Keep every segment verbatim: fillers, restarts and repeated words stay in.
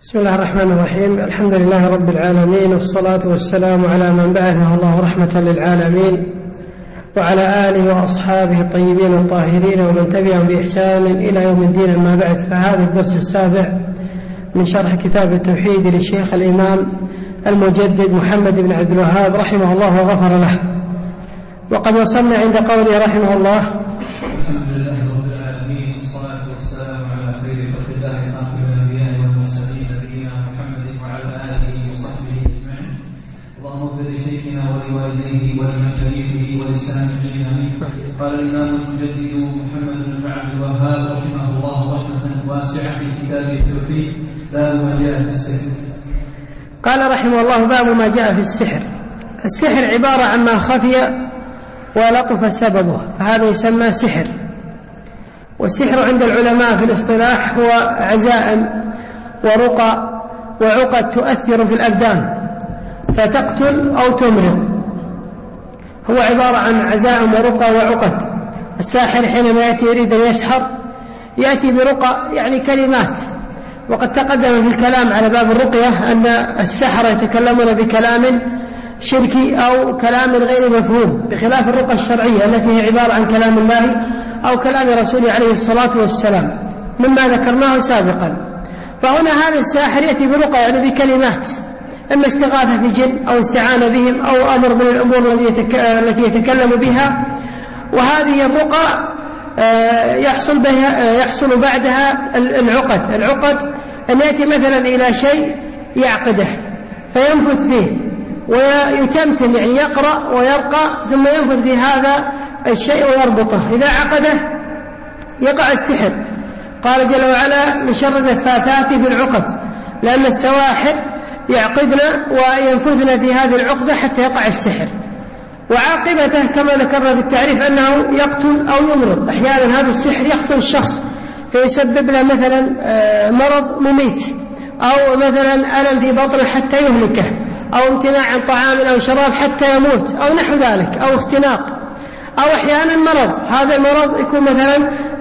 بسم الله الرحمن الرحيم. الحمد لله رب العالمين، والصلاة والسلام على من بعثه الله رحمة للعالمين، وعلى آله وأصحابه الطيبين الطاهرين ومن تبعهم بإحسان إلى يوم الدين. أما بعد، فهذا الدرس السابع من شرح كتاب التوحيد للشيخ الإمام المجدد محمد بن عبد الوهاب رحمه الله وغفر له. وقد وصلنا عند قوله رحمه الله: الحمد لله رب العالمين، والصلاة والسلام على خير خلق الله خاتم الأنبياء والمرسلين نبينا محمد وعلى آله وصحبه أجمعين. اللهم اغفر لشيخنا ولوالديه ولمشايخه وللسامعين آمين. قال الإمام المجدد محمد بن عبد الوهاب رحمه الله رحمة واسعة في كتاب التوحيد باب ما جاء في السحر. قال رحمه الله: باب ما جاء في السحر. السحر عبارة عن ما خفي ولطف سببه، فهذا يسمى سحر. والسحر عند العلماء في الاصطلاح هو عزائم ورقى وعقد تؤثر في الأبدان فتقتل أو تمرض. هو عبارة عن عزائم ورقى وعقد. الساحر حينما يأتي يريد أن يسحر يأتي برقى، يعني كلمات. وقد تقدم في الكلام على باب الرقية أن السحرة يتكلمون بكلام شركي أو كلام غير مفهوم، بخلاف الرقى الشرعية التي هي عبارة عن كلام الله أو كلام رسوله عليه الصلاة والسلام مما ذكرناه سابقا. فهنا هذا الساحر يأتي برقى، يعني بكلمات، إما استغاثة بجن أو استعانة بهم أو أمر من الأمور التي يتكلم بها. وهذه الرقى يحصل بها يحصل بعدها العقد. العقد أن يأتي مثلا إلى شيء يعقده فينفث فيه ويتمتم، يعني يقرأ ويرقى ثم ينفث في هذا الشيء ويربطه. إذا عقده يقع السحر. قال جل وعلا: من شر النفاثات في العقد، لأن السواحر يعقدن وينفثن في هذه العقدة حتى يقع السحر. وعاقبته كما ذكرنا في التعريف أنه يقتل أو يمرض. أحيانا هذا السحر يقتل الشخص فيسبب له مثلا مرض مميت، أو مثلا ألم في بطنه حتى يهلكه، أو امتناع عن طعام أو شراب حتى يموت، أو نحو ذلك، أو اختناق. أو أحيانا مرض، هذا المرض يكون مثلا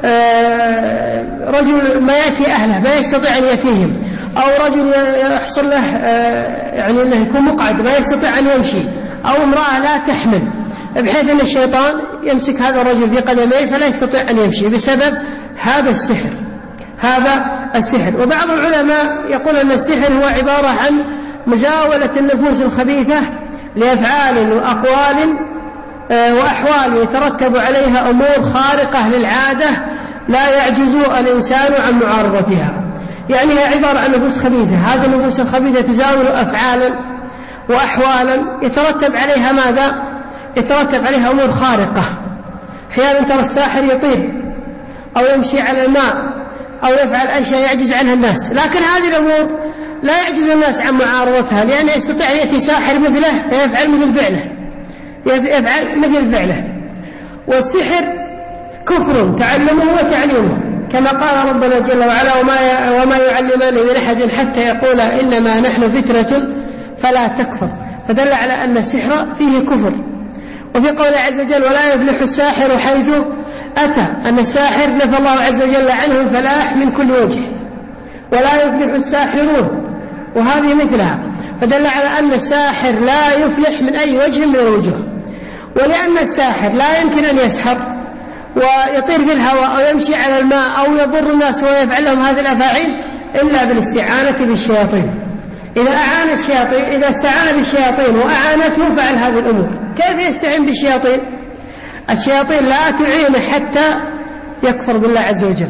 رجل ما يأتي أهله ما يستطيع أن يأتيهم، أو رجل يحصل له يعني أنه يكون مقعد ما يستطيع أن يمشي، أو امرأة لا تحمل، بحيث أن الشيطان يمسك هذا الرجل في قدميه فلا يستطيع أن يمشي بسبب هذا السحر. هذا السحر. وبعض العلماء يقول أن السحر هو عبارة عن مزاولة النفوس الخبيثة لأفعال وأقوال وأحوال يترتب عليها أمور خارقة للعادة لا يعجز الإنسان عن معارضتها. يعني هي عبارة عن نفوس خبيثة. هذه النفوس الخبيثة تزاول أفعالا وأحوالا يترتب عليها ماذا؟ يترتب عليها أمور خارقة. أحيانا ترى الساحر يطير أو يمشي على الماء أو يفعل أشياء يعجز عنها الناس، لكن هذه الأمور لا يعجز الناس عن معارضتها، لأنه يستطيع أن يأتي ساحر مثله فيفعل مثل فعله يفعل مثل فعله. والسحر كفر تعلمه وتعليمه، كما قال ربنا جل وعلا: وما, وما يعلمان من أحد حتى يقولا إنما نحن فتنة فلا تكفر. فدل على أن السحر فيه كفر. وفي قوله عز وجل: ولا يفلح الساحر حيث أتى، أن الساحر نفى الله عز وجل عنه الفلاح من كل وجه. ولا يفلح الساحرون، وهذه مثلها. فدل على أن الساحر لا يفلح من أي وجه من الوجوه. ولأن الساحر لا يمكن أن يسحر ويطير في الهواء أو يمشي على الماء أو يضر الناس ويفعل لهم هذه الأفاعيل إلا بالاستعانة بالشياطين. إذا أعان الشياطين إذا استعان بالشياطين وأعانته فعل هذه الأمور. كيف يستعين بالشياطين؟ الشياطين لا تعين حتى يكفر بالله عز وجل.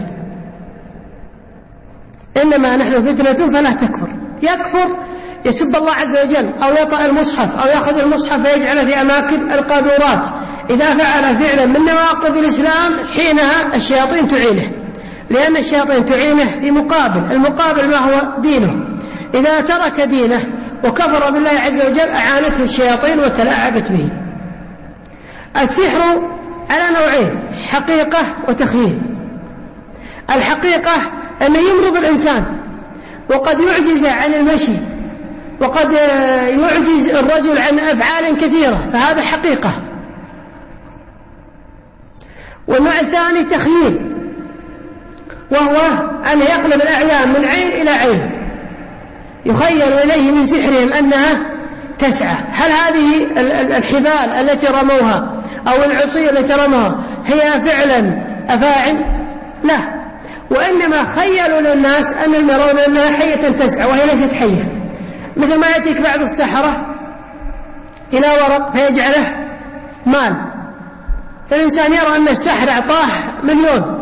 إنما نحن فتنة فلا تكفر. يكفر يسب الله عز وجل، أو يطأ المصحف، أو يأخذ المصحف فيجعله في أماكن القاذورات. إذا فعل فعلا من نواقض الإسلام حينها الشياطين تعينه، لأن الشياطين تعينه في مقابل. المقابل ما هو؟ دينه. إذا ترك دينه وكفر بالله عز وجل أعانته الشياطين وتلاعبت به. السحر على نوعين: حقيقة وتخيل. الحقيقة أنه يمرض الإنسان، وقد يعجز عن المشي، وقد يعجز الرجل عن أفعال كثيرة، فهذا حقيقة. والنوع الثاني تخييل، وهو أن يقلب الأعيان من عين إلى عين، يخيل إليه من سحرهم أنها تسعى. هل هذه الحبال التي رموها أو العصي التي رموها هي فعلا أفاعل؟ لا، وإنما خيلوا للناس أنهم يرون أنها حية تسعى وهي ليست حية. مثل ما يأتيك بعض السحرة إلى ورق فيجعله مال، فالإنسان يرى أن السحر أعطاه مليون،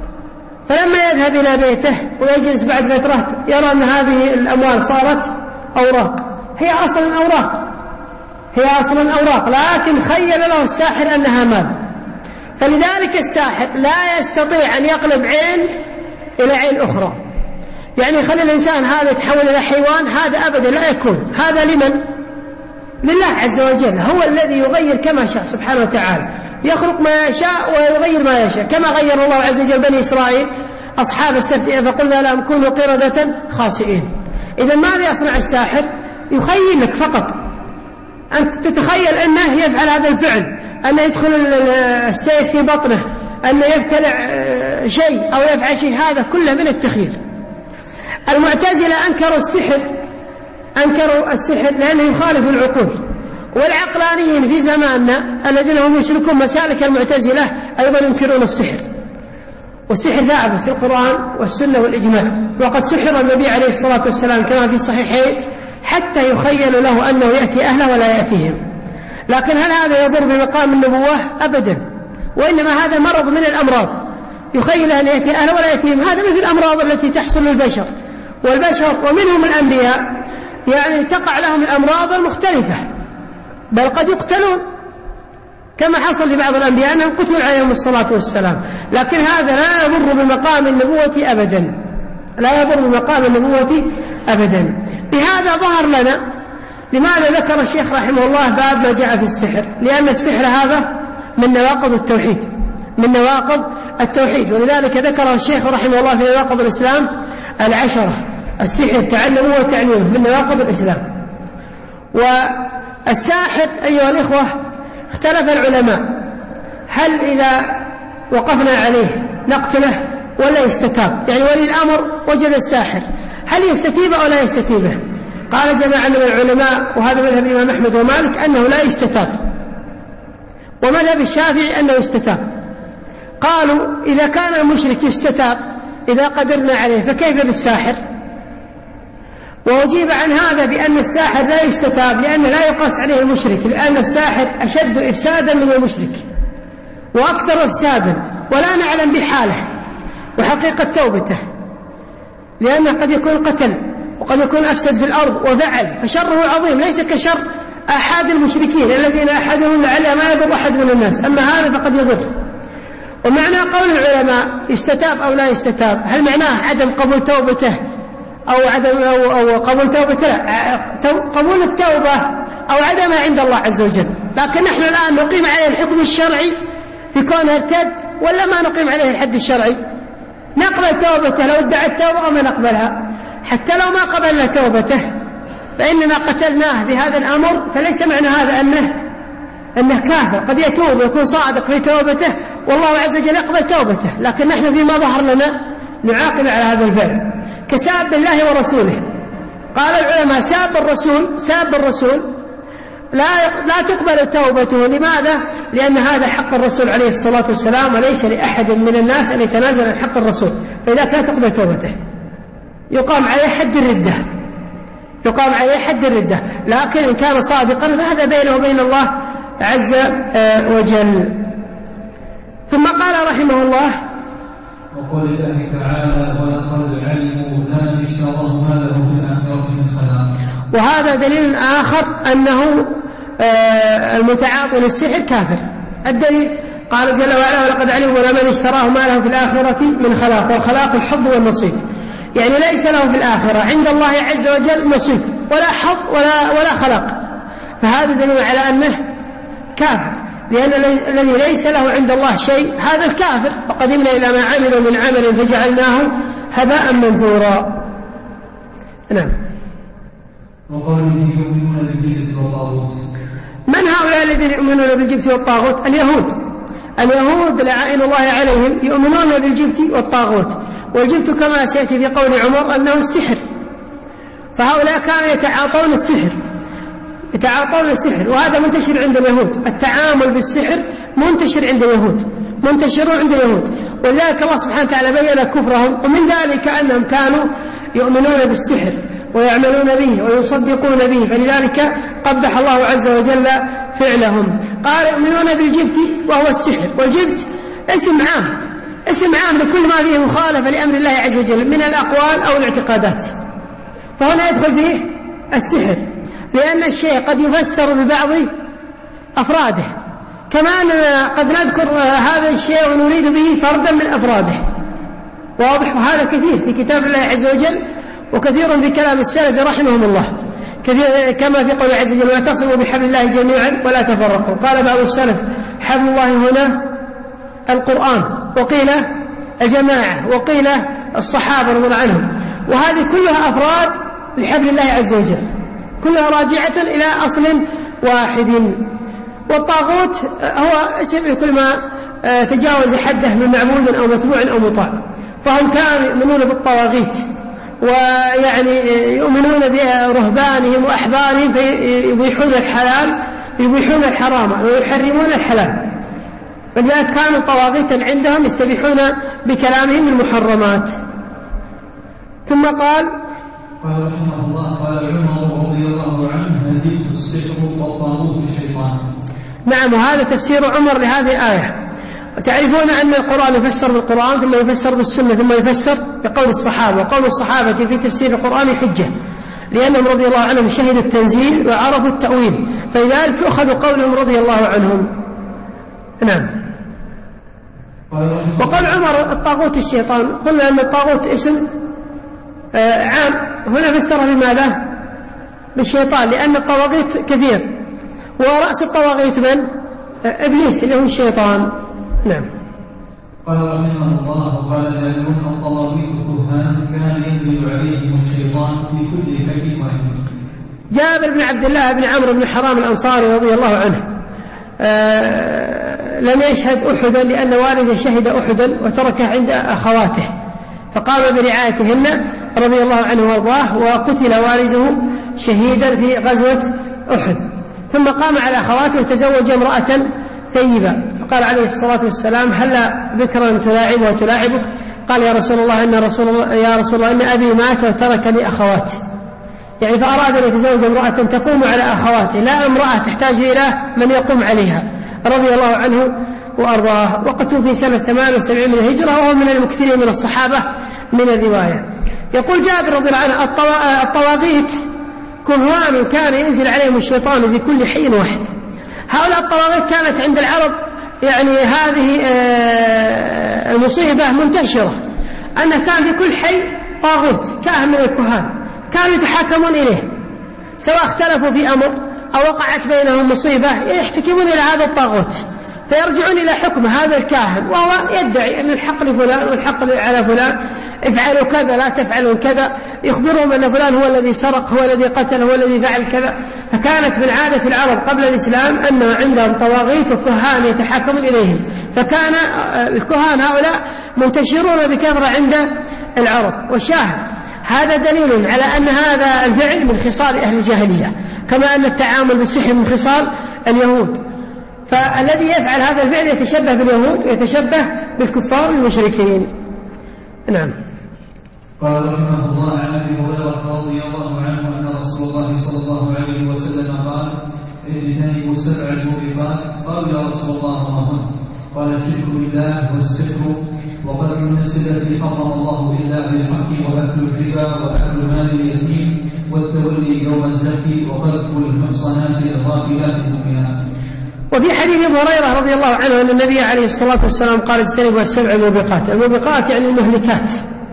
فلما يذهب إلى بيته ويجلس بعد فترة يرى أن هذه الأموال صارت أوراق، هي أصلا أوراق هي أصلا أوراق لكن خيل له الساحر أنها مال. فلذلك الساحر لا يستطيع أن يقلب عين إلى عين أخرى، يعني يخلي الإنسان هذا يتحول إلى حيوان، هذا أبدا لا يكون. هذا لمن؟ لله عز وجل، هو الذي يغير كما شاء سبحانه وتعالى، يخلق ما يشاء ويغير ما يشاء، كما غير الله عز وجل بني إسرائيل أصحاب السبت فقلنا لهم كونوا قردة خاسئين. إذا ماذا يصنع الساحر؟ يخيل لك فقط، أنت تتخيل أنه يفعل هذا الفعل، أنه يدخل السيف في بطنه، أنه يبتلع شيء أو يفعل شيء، هذا كله من التخيل. المعتزلة أنكروا السحر أنكروا السحر لأنه يخالف العقول، والعقلانيين في زماننا الذين هم يسلكون مسالك المعتزلة أيضا ينكرون السحر. والسحر ثابت في القرآن والسنة والإجماع، وقد سحر النبي عليه الصلاة والسلام كما في الصحيحين حتى يخيل له أنه يأتي أهله ولا يأتيهم. لكن هل هذا يضر بمقام النبوة؟ أبدا، وإنما هذا مرض من الأمراض، يخيل أن يأتي أهله ولا يأتيهم. هذا مثل الأمراض التي تحصل للبشر، والبشر ومنهم الأنبياء يعني تقع لهم الأمراض المختلفة، بل قد يقتلون كما حصل لبعض الأنبياء أنهم قتلوا عليهم الصلاة والسلام. لكن هذا لا يضر بمقام النبوة أبدا، لا يضر بمقام النبوة أبدا. بهذا ظهر لنا لماذا ذكر الشيخ رحمه الله باب ما جاء في السحر، لأن السحر هذا من نواقض التوحيد من نواقض التوحيد ولذلك ذكره الشيخ رحمه الله في نواقض الإسلام العشرة. السحر تعلمه وتعليمه من نواقض الإسلام. والساحر أيها الإخوة اختلف العلماء، هل إذا وقفنا عليه نقتله ولا يستتاب؟ يعني ولي الأمر وجد الساحر، هل يستتيبه أو لا يستتيبه؟ قال جماعة من العلماء، وهذا مذهب الإمام أحمد ومالك، أنه لا يستتاب، ومذهب الشافعي أنه يستتاب. قالوا إذا كان المشرك يستتاب إذا قدرنا عليه فكيف بالساحر؟ وأجيب عن هذا بأن الساحر لا يستتاب لأنه لا يقاس عليه المشرك، لأن الساحر أشد إفسادا من المشرك وأكثر إفسادا، ولا نعلم بحاله وحقيقة توبته، لأنه قد يكون قتل وقد يكون أفسد في الأرض وفعل، فشره عظيم ليس كشر أحد المشركين الذين أحدهم لعله ما يضر أحد من الناس، أما هذا فقد يضر. ومعنى قول العلماء يستتاب أو لا يستتاب، هل معناه عدم قبول توبته أو عدم أو, أو قبول توبته؟ لا، قبول التوبة أو عدمها عند الله عز وجل. لكن نحن الآن نقيم عليه الحكم الشرعي في كونه ارتد، ولا ما نقيم عليه الحد الشرعي؟ نقبل توبته لو ادعى التوبة وما نقبلها، حتى لو ما قبلنا توبته فإننا قتلناه بهذا الأمر، فليس معنى هذا أنه أنه كافر، قد يتوب ويكون صادق في توبته والله عز وجل يقبل توبته. لكن نحن فيما ظهر لنا نعاقب على هذا الفعل كساب الله ورسوله. قال العلماء ساب الرسول ساب الرسول لا لا تقبل توبته. لماذا؟ لأن هذا حق الرسول عليه الصلاة والسلام، وليس لأحد من الناس أن يتنازل عن حق الرسول، فإذا لا تقبل توبته يقام عليه حد الردة يقام عليه حد الردة لكن إن كان صادقا فهذا بينه وبين الله عز وجل. ثم قال رحمه الله: وقول الله تعالى: ولقد علموا لمن اشتراه ما له في الآخرة من خلاق. وهذا دليل آخر أنه المتعاطي للسحر كافر. الدليل قال جل وعلا: ولقد علموا لمن اشتراه ما له في الآخرة من خلاق. والخلاق الحظ والنصيب، يعني ليس له في الآخرة عند الله عز وجل نصيب ولا حظ ولا, ولا خلاق، فهذا دليل على أنه كافر، لأن الذي ليس له عند الله شيء هذا الكافر. وقدمنا إلى ما عملوا من عمل فجعلناه هباء منثورا. نعم. وقوله يؤمنون بالجبت والطاغوت. من هؤلاء الذين يؤمنون بالجبت والطاغوت؟ اليهود. اليهود لعائن الله عليهم يؤمنون بالجبت والطاغوت. والجبت كما سيأتي في قول عمر أنه السحر، فهؤلاء كانوا يتعاطون السحر يتعاطون السحر وهذا منتشر عند اليهود. التعامل بالسحر منتشر عند اليهود منتشر عند اليهود ولذلك الله سبحانه وتعالى بين كفرهم. ومن ذلك أنهم كانوا يؤمنون بالسحر ويعملون به ويصدقون به، فلذلك قبح الله عز وجل فعلهم. قال يؤمنون بالجبت وهو السحر، والجبت اسم عام اسم عام لكل ما فيه مخالفة لأمر الله عز وجل من الأقوال أو الاعتقادات، فهنا يدخل فيه السحر، لأن الشيء قد يفسر ببعض أفراده، كما أننا قد نذكر هذا الشيء ونريد به فردا من أفراده، واضح؟ وهذا كثير في كتاب الله عز وجل وكثير في كلام السلف رحمهم الله، كما في قول عز وجل واعتصموا بحبل الله جميعا ولا تفرقوا. قال بعض السلف حبل الله هنا القرآن، وقيل الجماعة، وقيل الصحابة رضي الله عنهم، وهذه كلها أفراد لحبل الله عز وجل، كلها راجعة إلى أصل واحد. والطاغوت هو اسم لكل ما تجاوز حده من معبود أو متبوع أو مطاع، فهم كانوا يؤمنون بالطواغيت ويعني يؤمنون برهبانهم وأحبارهم فيبيحون الحلال يبيحون الحرام ويحرمون الحلال، فلذلك كانوا طواغيتا عندهم يستبيحون بكلامهم المحرمات. ثم قال قال رحمه الله قال عمر رضي الله عنه الجبت السحر والطاغوت الشيطان. نعم، وهذا تفسير عمر لهذه الآية. وتعرفون أن القرآن يفسر بالقرآن ثم يفسر بالسنة ثم يفسر بقول الصحابة، وقول الصحابة في تفسير القرآن حجة، لأنهم رضي الله عنهم شهدوا التنزيل وعرفوا التأويل، فلذلك يؤخذ قولهم رضي الله عنهم. نعم. وقال عمر الطاغوت الشيطان، قلنا أن الطاغوت اسم عام، هنا فسره بماذا؟ بالشيطان، لأن الطواغيت كثير، ورأس الطواغيت من؟ إبليس اللي هو الشيطان. نعم. قال رحمه الله قال يعلمون الطواغيت كهان كان ينزل عليهم الشيطان بكل حكيم وحكيم. جابر بن عبد الله بن عمرو بن حرام الأنصاري رضي الله عنه آه لم يشهد أحدا لأن والده شهد أحدا وتركه عند أخواته، فقام برعايتهن رضي الله عنه وارضاه، وقتل والده شهيدا في غزوة أحد، ثم قام على أخواته وتزوج امرأة ثيبة، فقال عليه الصلاة والسلام هلا بكرا تلاعبها وتلاعبك؟ قال يا رسول الله إن رسول الله يا رسول الله إن أبي مات وتركني أخواتي، يعني فأراد أن يتزوج امرأة تقوم على أخواته، لا امرأة تحتاج إلى من يقوم عليها، رضي الله عنه وأرضاه. وقد توفي سنة ثمان وسبعين من الهجرة، وهو من المكثرين من الصحابة من الرواية. يقول جابر رضي الله عنه الطواغيت كهان كان ينزل عليهم الشيطان في كل حي واحد. هؤلاء الطواغيت كانت عند العرب يعني هذه المصيبة منتشرة، أن كان في كل حي طاغوت كاهن من الكهان كانوا يتحاكمون إليه، سواء اختلفوا في أمر أو وقعت بينهم مصيبة يحتكمون إلى هذا الطاغوت فيرجعون إلى حكم هذا الكاهن، وهو يدعي أن الحق لفلان والحق على فلان، افعلوا كذا لا تفعلوا كذا، يخبرهم أن فلان هو الذي سرق هو الذي قتل هو الذي فعل كذا. فكانت من عادة العرب قبل الإسلام أن عندهم طواغيت وكهان يتحاكمون إليهم، فكان الكهان هؤلاء منتشرون بكثرة عند العرب. والشاهد هذا دليل على أن هذا الفعل من خصال أهل الجاهلية، كما أن التعامل بالسحر من خصال اليهود، فالذي يفعل هذا الفعل يتشبه باليهود ويتشبه بالكفار المشركين. نعم. قال رحمه الله عن ابي هريره رضي الله عنه ان رسول الله صلى الله عليه وسلم قال اجتنبوا سبع الموبقات. قالوا يا رسول الله ما هن؟ قال الشرك بالله والسحر وقتل النفس التي حرم الله الا بالحق واكل الربا واكل مال اليتيم والتولي يوم الزكي وقذف المحصنات الغافلات المؤمنات. وفي حديث ابي هريره رضي الله عنه ان النبي عليه الصلاه والسلام قال اجتنبوا السبع الموبقات. الموبقات يعني المهلكات،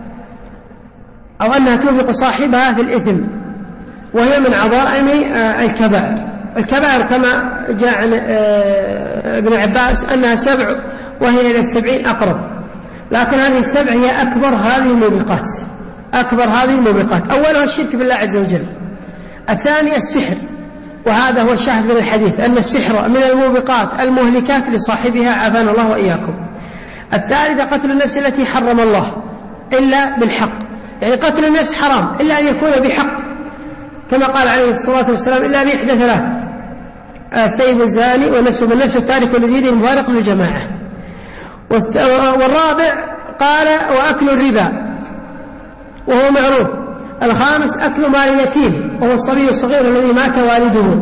او انها توبق صاحبها في الاثم، وهي من عظائم الكبائر. الكبائر كما جاء عن ابن عباس انها سبع وهي الى السبعين اقرب، لكن هذه السبع هي اكبر هذه الموبقات، اكبر هذه الموبقات. اولها الشرك بالله عز وجل، الثاني السحر، وهذا هو الشاهد من الحديث أن السحر من الموبقات المهلكات لصاحبها عافانا الله وإياكم. الثالثة قتل النفس التي حرم الله إلا بالحق، يعني قتل النفس حرام إلا أن يكون بحق، كما قال عليه الصلاة والسلام إلا بإحدى ثلاث: الثيب الزاني والنفس بالنفس والتارك لدينه المفارق للجماعة. والرابع قال: وأكل الربا وهو معروف. الخامس: أكل مال اليتيم وهو الصبي الصغير الذي مات والده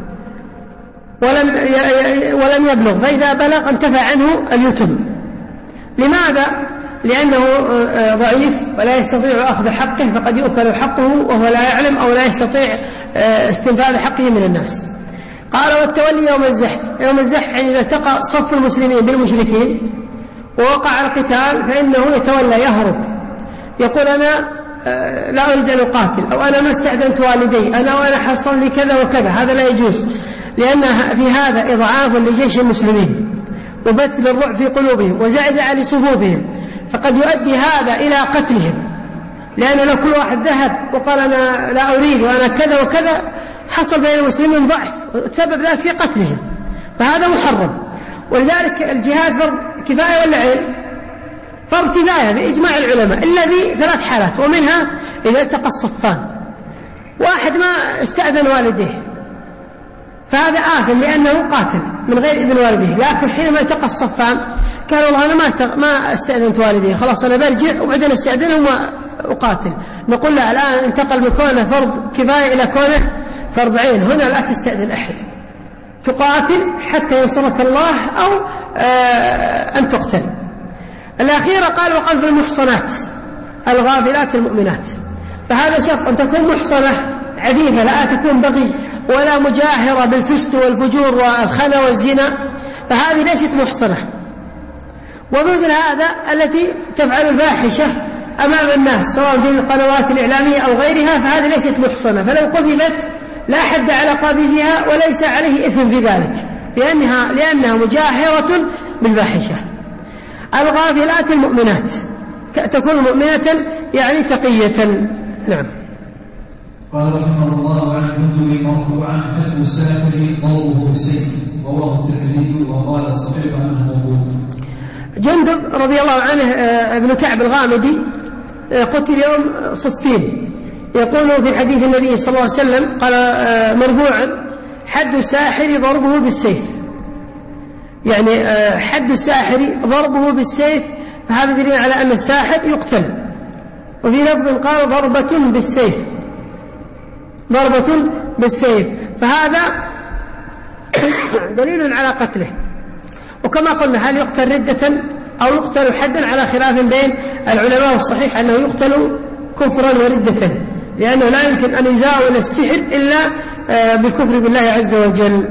ولم ولم يبلغ، فإذا بلغ انتفع عنه اليتم. لماذا؟ لأنه ضعيف ولا يستطيع أخذ حقه، فقد يؤكل حقه وهو لا يعلم أو لا يستطيع استنفاذ حقه من الناس. قال: والتولي يوم الزحف. يوم الزحف يعني إذا التقى صف المسلمين بالمشركين ووقع القتال فإنه يتولى يهرب، يقول: أنا لا أريد أن أقاتل، أو أنا ما استأذنت والدي، أنا وأنا حصل لي كذا وكذا. هذا لا يجوز، لأن في هذا إضعاف لجيش المسلمين وبث للرعب في قلوبهم وزعزع لصفوفهم، فقد يؤدي هذا إلى قتلهم، لأن لو كل واحد ذهب وقال أنا لا أريد وأنا كذا وكذا حصل بين المسلمين ضعف وتسبب ذلك في قتلهم، فهذا محرم. ولذلك الجهاد فرض كفاية ولا عين؟ فرض كفاية بإجماع العلماء، إلا في ثلاث حالات، ومنها إذا التقى الصفان، واحد ما استأذن والديه فهذا آثم لأنه قاتل من غير إذن والديه، لكن حينما التقى الصفان قال: والله أنا ما ما استأذنت والديه، خلاص أنا برجع وبعدين استأذنهم وأقاتل. نقول له الآن انتقل من كونه فرض كفاية إلى كونه فرض عين، هنا لا تستأذن أحد، تقاتل حتى ينصرك الله أو أن تقتل. الأخيرة قال: وقذف المحصنات الغافلات المؤمنات. فهذا شرط أن تكون محصنة عفيفة، لا تكون بغي ولا مجاهرة بالفسق والفجور والخنا والزنا، فهذه ليست محصنة. ومثل هذا التي تفعل الفاحشة أمام الناس سواء في القنوات الإعلامية أو غيرها، فهذه ليست محصنة، فلو قذفت لا حد على قاذفها وليس عليه إثم في ذلك، لأنها, لأنها مجاهرة بالفاحشة. الغافلات المؤمنات تكون مؤمنة يعني تقية. نعم. قال رحمه الله: عن جندب مرفوعا: حد الساحر ضربه بالسيف، رواه الترمذي وقال الصحيح عنه موضوع. جندب رضي الله عنه ابن كعب الغامدي قتل يوم صفين، يقول في حديث النبي صلى الله عليه وسلم قال مرفوعا: حد الساحر ضربه بالسيف، يعني حد الساحر ضربه بالسيف، فهذا دليل على أن الساحر يقتل. وفي لفظ قال: ضربة بالسيف، ضربة بالسيف، فهذا دليل على قتله. وكما قلنا هل يقتل ردة أو يقتل حدا على خلاف بين العلماء، والصحيح أنه يقتل كفرا وردة، لأنه لا يمكن أن يزاول السحر إلا بالكفر بالله عز وجل.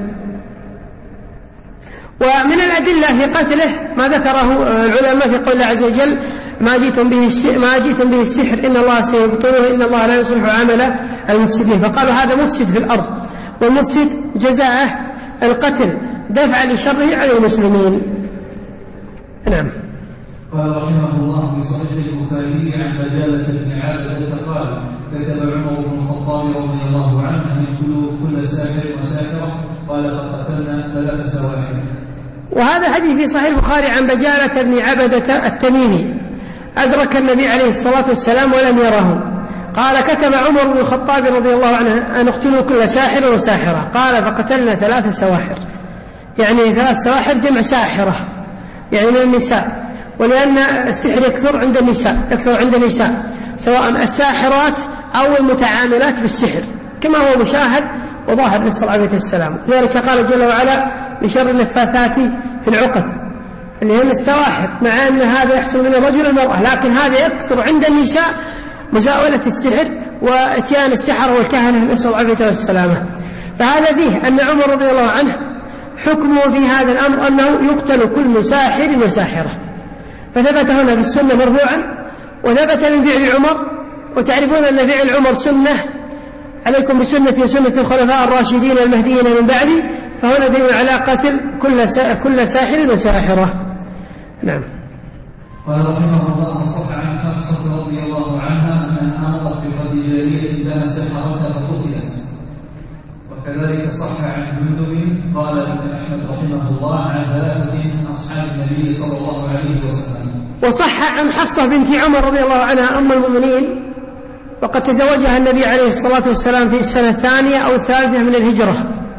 ومن الأدلة في قتله ما ذكره العلماء في قول الله عز وجل: ما جئتم به ما جئتم به السحر إن الله سيبطله إن الله لا يصلح عمل المفسدين. فقالوا هذا مفسد في الأرض، والمفسد جزاءه القتل دفع لشره على المسلمين. نعم. قال رحمه الله في صحيح البخاري عن بجالة بن عابدة قال: كتب عمر بن الخطاب رضي الله عنه أن يقتلوا كل ساحر وساحرة، قال: فقتلنا ثلاث سواحر. وهذا حديث في صحيح البخاري عن بجالة بن عبدة التميمي، أدرك النبي عليه الصلاة والسلام ولم يره. قال: كتب عمر بن الخطاب رضي الله عنه أن اقتلوا كل ساحر وساحرة، قال: فقتلنا ثلاث سواحر، يعني ثلاث سواحر جمع ساحرة يعني من النساء، ولأن السحر يكثر عند النساء، يكثر عند النساء سواء الساحرات أو المتعاملات بالسحر، كما هو مشاهد وظاهر نسأل عليه السلام. لذلك قال جل وعلا: من شر النفاثات في العقد، اللي هم السواحر، مع أن هذا يحصل من الرجل والمرأة، لكن هذا يكثر عند النساء مزاولة السحر واتيان السحر والكهنة نسأل عليه والسلامة. فهذا فيه أن عمر رضي الله عنه حكمه في هذا الأمر أنه يقتل كل ساحر وساحرة، فثبت هنا في السنة مرفوعا، وثبت من فعل عمر. وتعرفون أن فعل عمر سنة، عليكم بسنة وسنة الخلفاء الراشدين المهديين من بعدي، فهنا دليل على قتل كل كل ساحر وساحرة. نعم. قال رحمه الله: صح عن حفصة رضي الله عنها أن أمرت بقتل جارية لها سحرتها فقتلت. وكذلك صح عن جندب قال ابن أحمد رحمه الله عن ثلاثة من أصحاب النبي صلى الله عليه وسلم. وصح عن حفصة بنت عمر رضي الله عنها أم المؤمنين وقد تزوجها النبي عليه الصلاة والسلام في السنة الثانية أو الثالثة من الهجرة،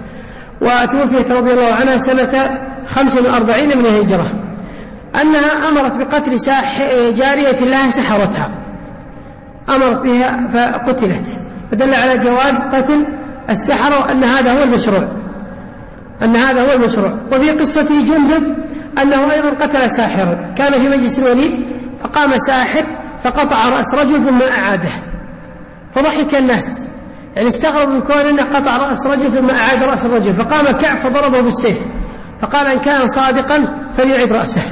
وتوفيت رضي الله عنها سنة خمس وأربعين من الهجرة، أنها أمرت بقتل جارية لها سحرتها، أمرت بها فقتلت، فدل على جواز قتل السحرة وأن هذا هو المشروع، أن هذا هو المشروع. وفي قصة جندب أنه أيضا قتل ساحرا، كان في مجلس الوليد فقام ساحر فقطع رأس رجل ثم أعاده، فضحك الناس، يعني استغرب من كون أنه قطع رأس رجل ثم أعاد رأس الرجل، فقام كعب فضربه بالسيف، فقال إن كان صادقا فليعد رأسه،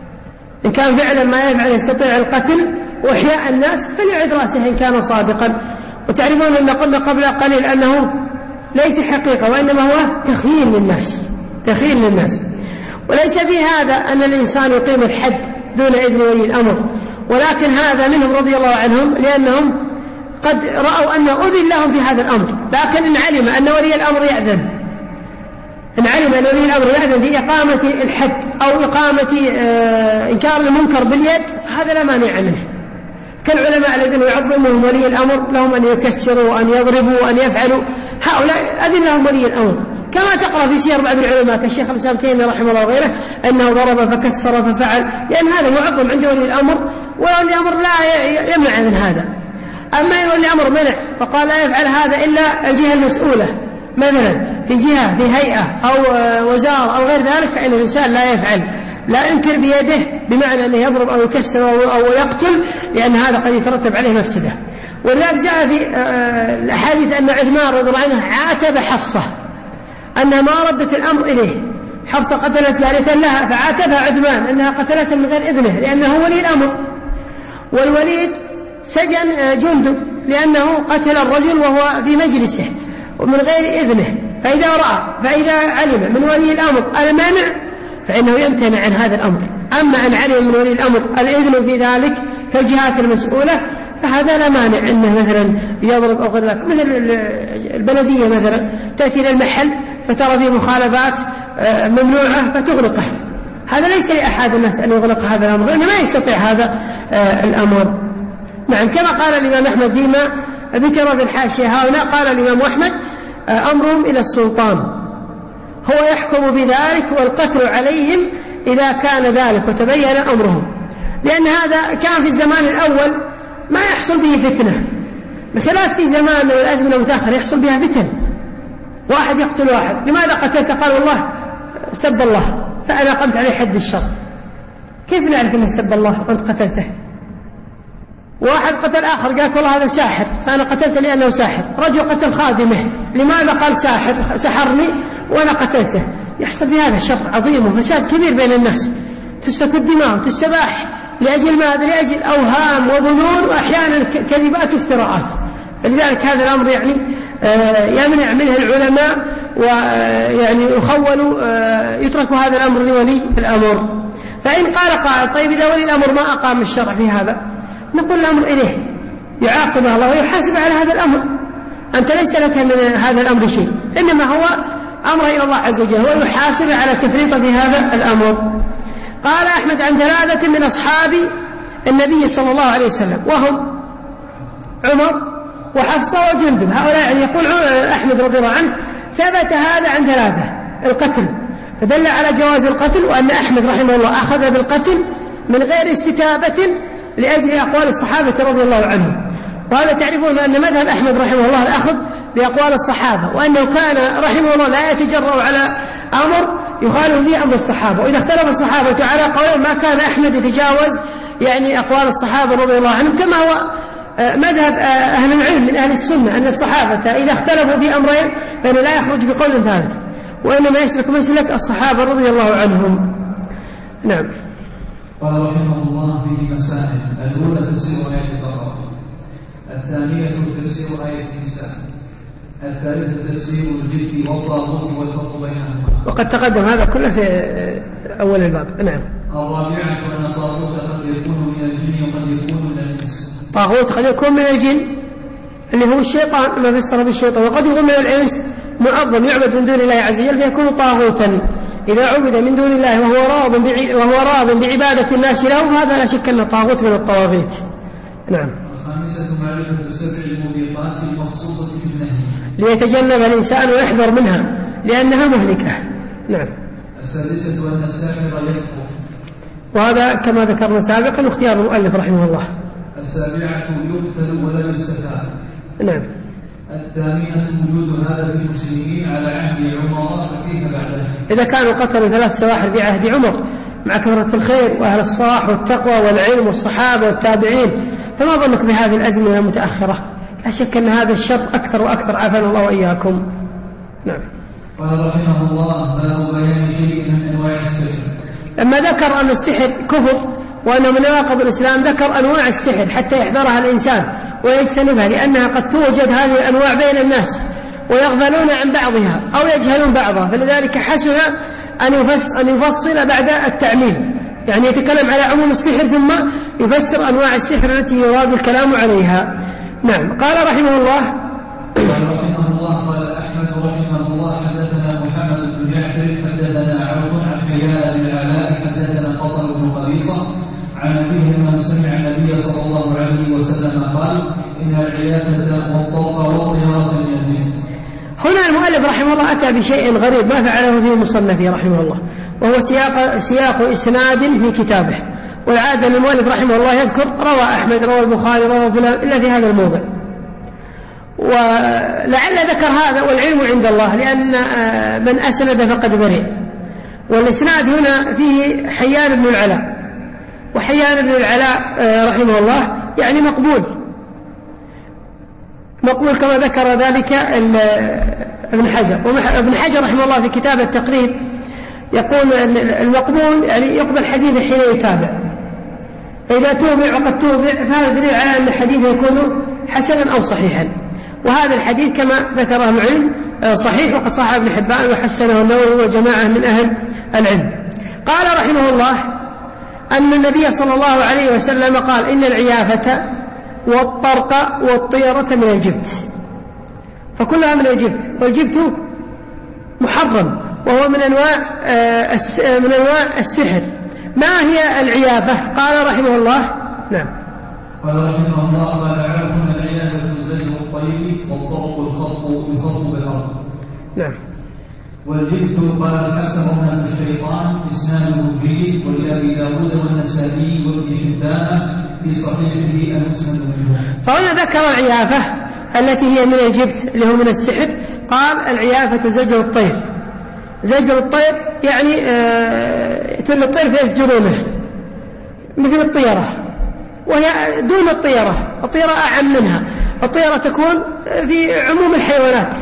إن كان فعلا ما يفعل يستطيع القتل وإحياء الناس فليعد رأسه إن كان صادقا. وتعرفون أن قلنا قبل قليل أنه ليس حقيقة وإنما هو تخييل للناس، تخييل للناس. وليس في هذا أن الإنسان يقيم الحد دون إذن ولي الأمر، ولكن هذا منهم رضي الله عنهم لأنهم قد رأوا أنه أذن لهم في هذا الأمر، لكن إن علم أن ولي الأمر يأذن، إن علم أن ولي الأمر يأذن في إقامة الحد أو إقامة إنكار المنكر باليد فهذا لا مانع منه. كالعلماء الذين يعظمهم ولي الأمر لهم أن يكسروا وأن يضربوا وأن يفعلوا، هؤلاء أذن لهم ولي الأمر، كما تقرأ في سير بعض العلماء كالشيخ الإسلام تيمية رحمه الله وغيره أنه ضرب فكسر ففعل، لأن هذا معظم عند ولي الأمر، وولي الأمر لا يمنع من هذا. أما إن ولي الأمر منع وقال لا يفعل هذا إلا الجهة المسؤولة، مثلا في جهة في هيئة أو وزارة أو غير ذلك، فإن الإنسان لا يفعل، لا ينكر بيده بمعنى أنه يضرب أو يكسر أو يقتل، لأن هذا قد يترتب عليه مفسدة. ولذلك جاء في الأحاديث أن عثمان رضي الله عنه عاتب حفصة أنها ما ردت الأمر إليه، حفصة قتلت جارية لها فعاتبها عثمان أنها قتلتها من غير إذنه لأنه ولي الأمر. والوليد سجن جندب لأنه قتل الرجل وهو في مجلسه ومن غير إذنه، فإذا رأى فإذا علم من ولي الأمر المانع فإنه يمتنع عن هذا الأمر. أما أن علم من ولي الأمر الإذن في ذلك كالجهات المسؤولة فهذا لا مانع أنه مثلا يضرب أو غير ذلك، مثل البلدية مثلا تأتي إلى المحل فترى فيه مخالفات ممنوعة فتغلقه، هذا ليس لأحد الناس أن يغلق هذا الأمر لأنه ما يستطيع هذا الأمر. نعم، كما قال الإمام أحمد فيما ذكر في الحاشية هؤلاء، قال الإمام أحمد أمرهم إلى السلطان، هو يحكم بذلك والقتل عليهم إذا كان ذلك وتبين أمرهم، لأن هذا كان في الزمان الأول ما يحصل فيه فتنة، بخلاف في زمان الأزمنة المتأخرة يحصل بها فتن، واحد يقتل واحد، لماذا قتلت؟ قال والله سب الله فأنا قمت عليه حد الشر. كيف نعرف أنه سب الله وأنت قتلته؟ واحد قتل آخر قال والله هذا ساحر فأنا قتلته لأنه ساحر. رجل قتل خادمه، لماذا؟ قال ساحر سحرني وأنا قتلته. يحصل في هذا شر عظيم وفساد كبير بين الناس، تسفك الدماء وتستباح لأجل ماذا؟ لأجل أوهام وظنون وأحيانا كذبات وافتراءات. فلذلك هذا الأمر يعني يمنع منه العلماء ويعني يخولوا يتركوا هذا الأمر لولي الأمر. فإن قال قائل طيب إذا ولي الأمر ما أقام الشرع في هذا، نقول الأمر إليه يعاقب الله ويحاسب على هذا الأمر، أنت ليس لك من هذا الأمر شيء، إنما هو أمر إلى الله عز وجل ويحاسب على تفريط في هذا الأمر. قال أحمد عن ثلاثة من أصحاب النبي صلى الله عليه وسلم وهم عمر وحفصة وجندب، هؤلاء يعني يقول أحمد رضي الله عنه ثبت هذا عن ثلاثة القتل، فدل على جواز القتل، وأن أحمد رحمه الله أخذ بالقتل من غير استتابة لأجل أقوال الصحابة رضي الله عنهم. وهذا تعرفون أن مذهب أحمد رحمه الله الأخذ بأقوال الصحابة، وأنه كان رحمه الله لا يتجرأ على أمر يخالف فيه أمر الصحابة، وإذا اختلف الصحابة على قولين ما كان أحمد يتجاوز يعني أقوال الصحابة رضي الله عنهم، كما هو مذهب أهل العلم من أهل السنة أن الصحابة إذا اختلفوا في أمرين فإنه لا يخرج بقول ثالث، وإنما يسلك مسلك الصحابة رضي الله عنهم. نعم. قال رحمه الله في مسائل: الأولى تفسير آية البقرة، الثانية تفسير آية النساء، الثالثة تفسير الجد والطاغوت والفرق بينهما. وقد تقدم هذا كله في أول الباب. نعم. الرابعة أن الطاغوت قد يكون من الجن وقد يكون من الإنس. طاغوت قد يكون من الجن اللي هو الشيطان ما فسر بالشيطان، وقد يكون من الإنس معظم يعبد من دون الله عز وجل فيكون طاغوتا إذا عبد من دون الله وهو راض وهو راض بعبادة الناس له، هذا لا شك أنه طاغوت من الطواغيت. نعم. الخامسة السادسة معرفة السبع الموبقات المخصوصة بالنهي ليتجنب الإنسان ويحذر منها لأنها مهلكة. نعم. السادسة أن الساحر يكفر، وهذا كما ذكرنا سابقا واختيار المؤلف رحمه الله. السابعة يقتل ولا يستتاب. نعم. الثامنة وجود هذا في المسلمين على عهد عمر، فكيف بعده؟ إذا كانوا قتلوا ثلاث سواحر في عهد عمر مع كثرة الخير وأهل الصلاح والتقوى والعلم والصحابة والتابعين، فما ظنك بهذه الأزمنة المتأخرة؟ لا شك أن هذا الشر أكثر وأكثر، عافانا الله وإياكم. نعم. قال رحمه الله: باب بيان شيء من أنواع السحر. لما ذكر أن السحر كفر وأنه من نواقض الإسلام ذكر أنواع السحر حتى يحذرها الإنسان ويجتنبها، لأنها قد توجد هذه الأنواع بين الناس ويغفلون عن بعضها أو يجهلون بعضها، فلذلك حسن أن يفصل, أن يفصل بعد التعميم، يعني يتكلم على عموم السحر ثم يفسر أنواع السحر التي يراد الكلام عليها. نعم. قال رحمه الله قال رحمه الله قال أحمد رحمه الله: حدثنا محمد بن جعفر حدثنا عوف عن حيان بن العلاء حدثنا فضل بن قبيصة عن أبيه أنه سمع النبي صلى الله عليه وسلم قال: إن العيادة والطوق والطيرة من الجن. هنا المؤلف رحمه الله أتى بشيء غريب ما فعله في مصنفه رحمه الله، وهو سياق, سياق إسناد في كتابه، والعادة أن المؤلف رحمه الله يذكر روى أحمد روى البخاري روى فلان إلا في هذا الموضع، ولعل ذكر هذا والعلم عند الله، لأن من أسند فقد برئ. والإسناد هنا فيه حيان بن العلاء، وحيان بن العلاء رحمه الله يعني مقبول مقبول كما ذكر ذلك ابن حجر. وابن حجر رحمه الله في كتاب التقريب يقول أن المقبول يعني يقبل حديثه حين يتابع، فإذا توبع وقد توبع فهذا دليل على أن الحديث يكون حسنا أو صحيحا. وهذا الحديث كما ذكره العلم صحيح، وقد صح ابن حبان وحسنه النووي وجماعة من أهل العلم. قال رحمه الله أن النبي صلى الله عليه وسلم قال: إن العيافة والطرق والطيرة من الجبت، فكلها من الجبت، والجبت محرم وهو من أنواع من أنواع السحر. ما هي العيافة؟ قال رحمه الله. نعم. قال رحمه الله: قال عرفنا العيافة زجر الطير والطرق الخط يخط بالأرض. نعم. والجبت قال الحسن بن الشيطان إسناده جيد، ولأبي داود والنسائي وابن حبان في صحيحه المسند منه. فهنا ذكر العيافة التي هي من الجبت اللي هو من السحر، قال العيافة زجر الطير. زجر الطير يعني يتولى الطير فيزجرونه مثل الطيرة، وهي دون الطيرة، الطيرة أعم منها. الطيرة تكون في عموم الحيوانات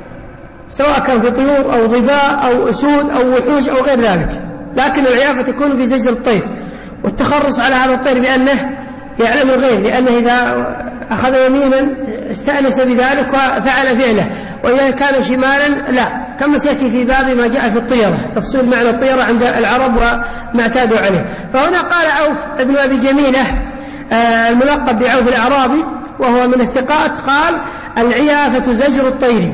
سواء كان في طيور أو ظباء أو أسود أو وحوش أو غير ذلك، لكن العيافة تكون في زجر الطير، والتخرص على هذا الطير بأنه يعلم الغيب، لأنه إذا أخذ يمينا استأنس بذلك وفعل فعله، وإذا كان شمالا لا، كما سيأتي في باب ما جاء في الطيرة تفصيل معنى الطيرة عند العرب وما اعتادوا عليه. فهنا قال عوف ابن أبي جميلة الملقب بعوف الأعرابي وهو من الثقات، قال العيافة زجر الطير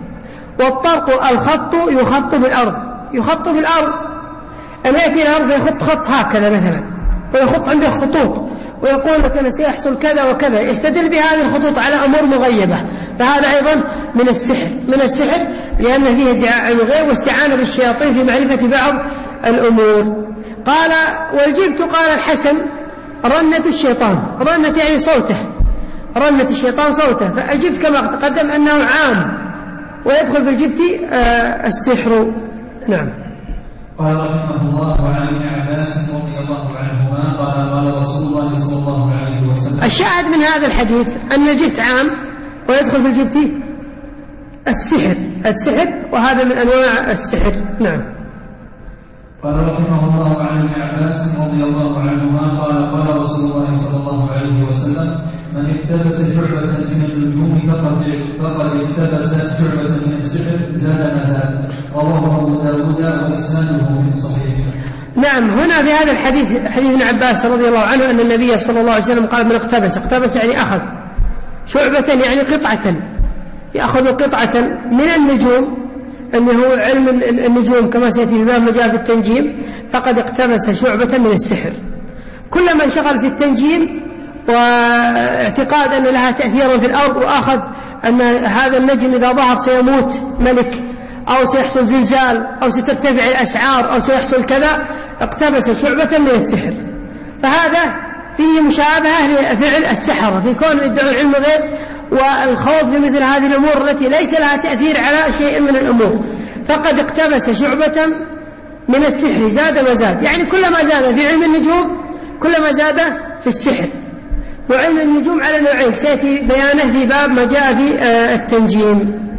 والطرق الخط يخط بالأرض. يخط بالأرض أن يأتي الأرض يخط خط هكذا مثلا، ويخط عنده خطوط ويقول لك أن سيحصل كذا وكذا، يستدل بهذه الخطوط على أمور مغيبة، فهذا أيضا من السحر من السحر لأنه فيه ادعاء عن الغيب واستعانة بالشياطين في معرفة بعض الأمور. قال والجبت قال الحسن رنة الشيطان، رنة يعني صوته، رنة الشيطان صوته. فالجبت كما تقدم أنه عام ويدخل في الجبت آه السحر. نعم. قال رحمه الله: وعن ابن عباس رضي الله عنهما قال قال رسول الله صلى الله عليه وسلم. الشاهد من هذا الحديث أن الجبت عام ويدخل في الجبت السحر السحر وهذا من أنواع السحر. نعم. قال رحمه الله: عن ابن عباس رضي الله عنهما قال قال رسول الله صلى الله عليه وسلم: من اقتبس شعبة من النجوم فقد فقد اقتبس شعبة من السحر زاد ما زاد. رواه أبو داود وإسناده من صحيح. نعم. هنا في هذا الحديث حديث ابن عباس رضي الله عنه أن النبي صلى الله عليه وسلم قال: من اقتبس، اقتبس يعني أخذ، شعبة يعني قطعة، يأخذ قطعة من النجوم، أنه هو علم النجوم كما سيأتي في باب مجال في التنجيم، فقد اقتبس شعبة من السحر. كل من شغل في التنجيم واعتقاد أن لها تأثيرا في الأرض، وأخذ أن هذا النجم إذا ظهر سيموت ملك أو سيحصل زلزال أو سترتفع الأسعار أو سيحصل كذا، اقتبس شعبة من السحر. فهذا فيه مشابهة لفعل السحرة في كون يدعون علم الغيب والخوض في مثل هذه الأمور التي ليس لها تأثير على شيء من الأمور. فقد اقتبس شعبة من السحر زاد ما زاد، يعني كلما زاد في علم النجوم كلما زاد في السحر. وعلم النجوم على نوعين سيأتي بيانه في باب ما جاء في التنجيم.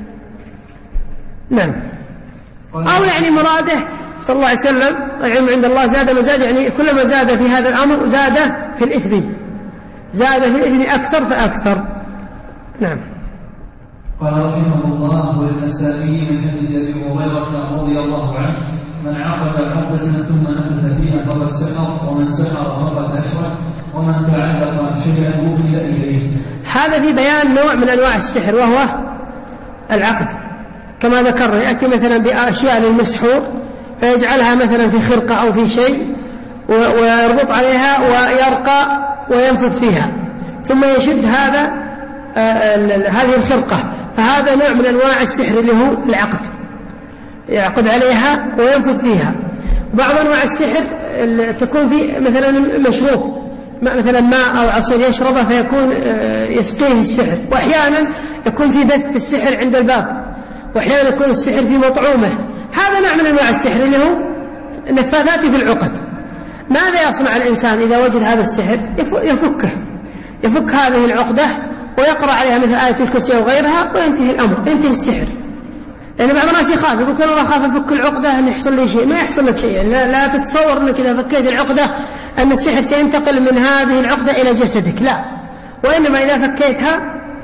نعم. أو يعني مراده صلى الله عليه وسلم العلم عند الله زاد ما زاد، يعني كلما زاد في هذا الأمر زاد في الإثم، زاد في الإثم أكثر فأكثر. نعم. قال رحمه الله: وللنسائي من حديث أبي هريرة رضي الله عنه: من عقد عقدة ثم نفث فيها فقد سحر، ومن سحر فقد أشرك، ومن تعلق شيئا وكل إليه. هذا في بيان نوع من أنواع السحر وهو العقد، كما ذكرنا يأتي مثلا بأشياء للمسحور فيجعلها مثلا في خرقة أو في شيء ويربط عليها ويرقى وينفث فيها ثم يشد هذا هذه الخرقة، فهذا نوع من أنواع السحر اللي هو العقد، يعقد عليها وينفث فيها. بعض أنواع السحر تكون في مثلا مشروب مثلا ماء أو عصير يشربه فيكون يسقيه السحر، وأحيانا يكون في بث في السحر عند الباب، وأحيانا يكون السحر في مطعومه. هذا نوع من أنواع السحر اللي هو النفاثات في العقد. ماذا يصنع الإنسان إذا وجد هذا السحر؟ يفكه يفك هذه العقدة ويقرأ عليها مثل آية الكرسي وغيرها وينتهي الأمر، ينتهي السحر. لأن بعض الناس يخاف، يقول أنا أخاف أفك العقدة أن يحصل لي شيء. ما يحصل لك شيء، لا, لا تتصور أنك إذا فكيت العقدة أن السحر سينتقل من هذه العقدة إلى جسدك، لا، وإنما إذا فكيتها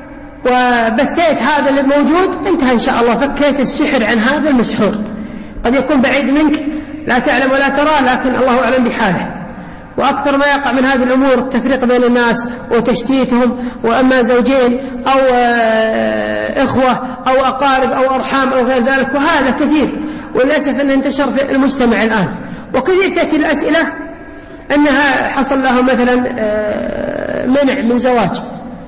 وبثيت هذا اللي موجود انتهى إن شاء الله، فكيت السحر عن هذا المسحور. قد يكون بعيد منك لا تعلم ولا ترى، لكن الله أعلم بحاله. وأكثر ما يقع من هذه الأمور التفريق بين الناس وتشتيتهم، وأما زوجين أو إخوة أو أقارب أو أرحام أو غير ذلك، وهذا كثير وللأسف أنه انتشر في المجتمع الآن. وكثير تأتي الأسئلة أنها حصل لهم مثلا منع من زواج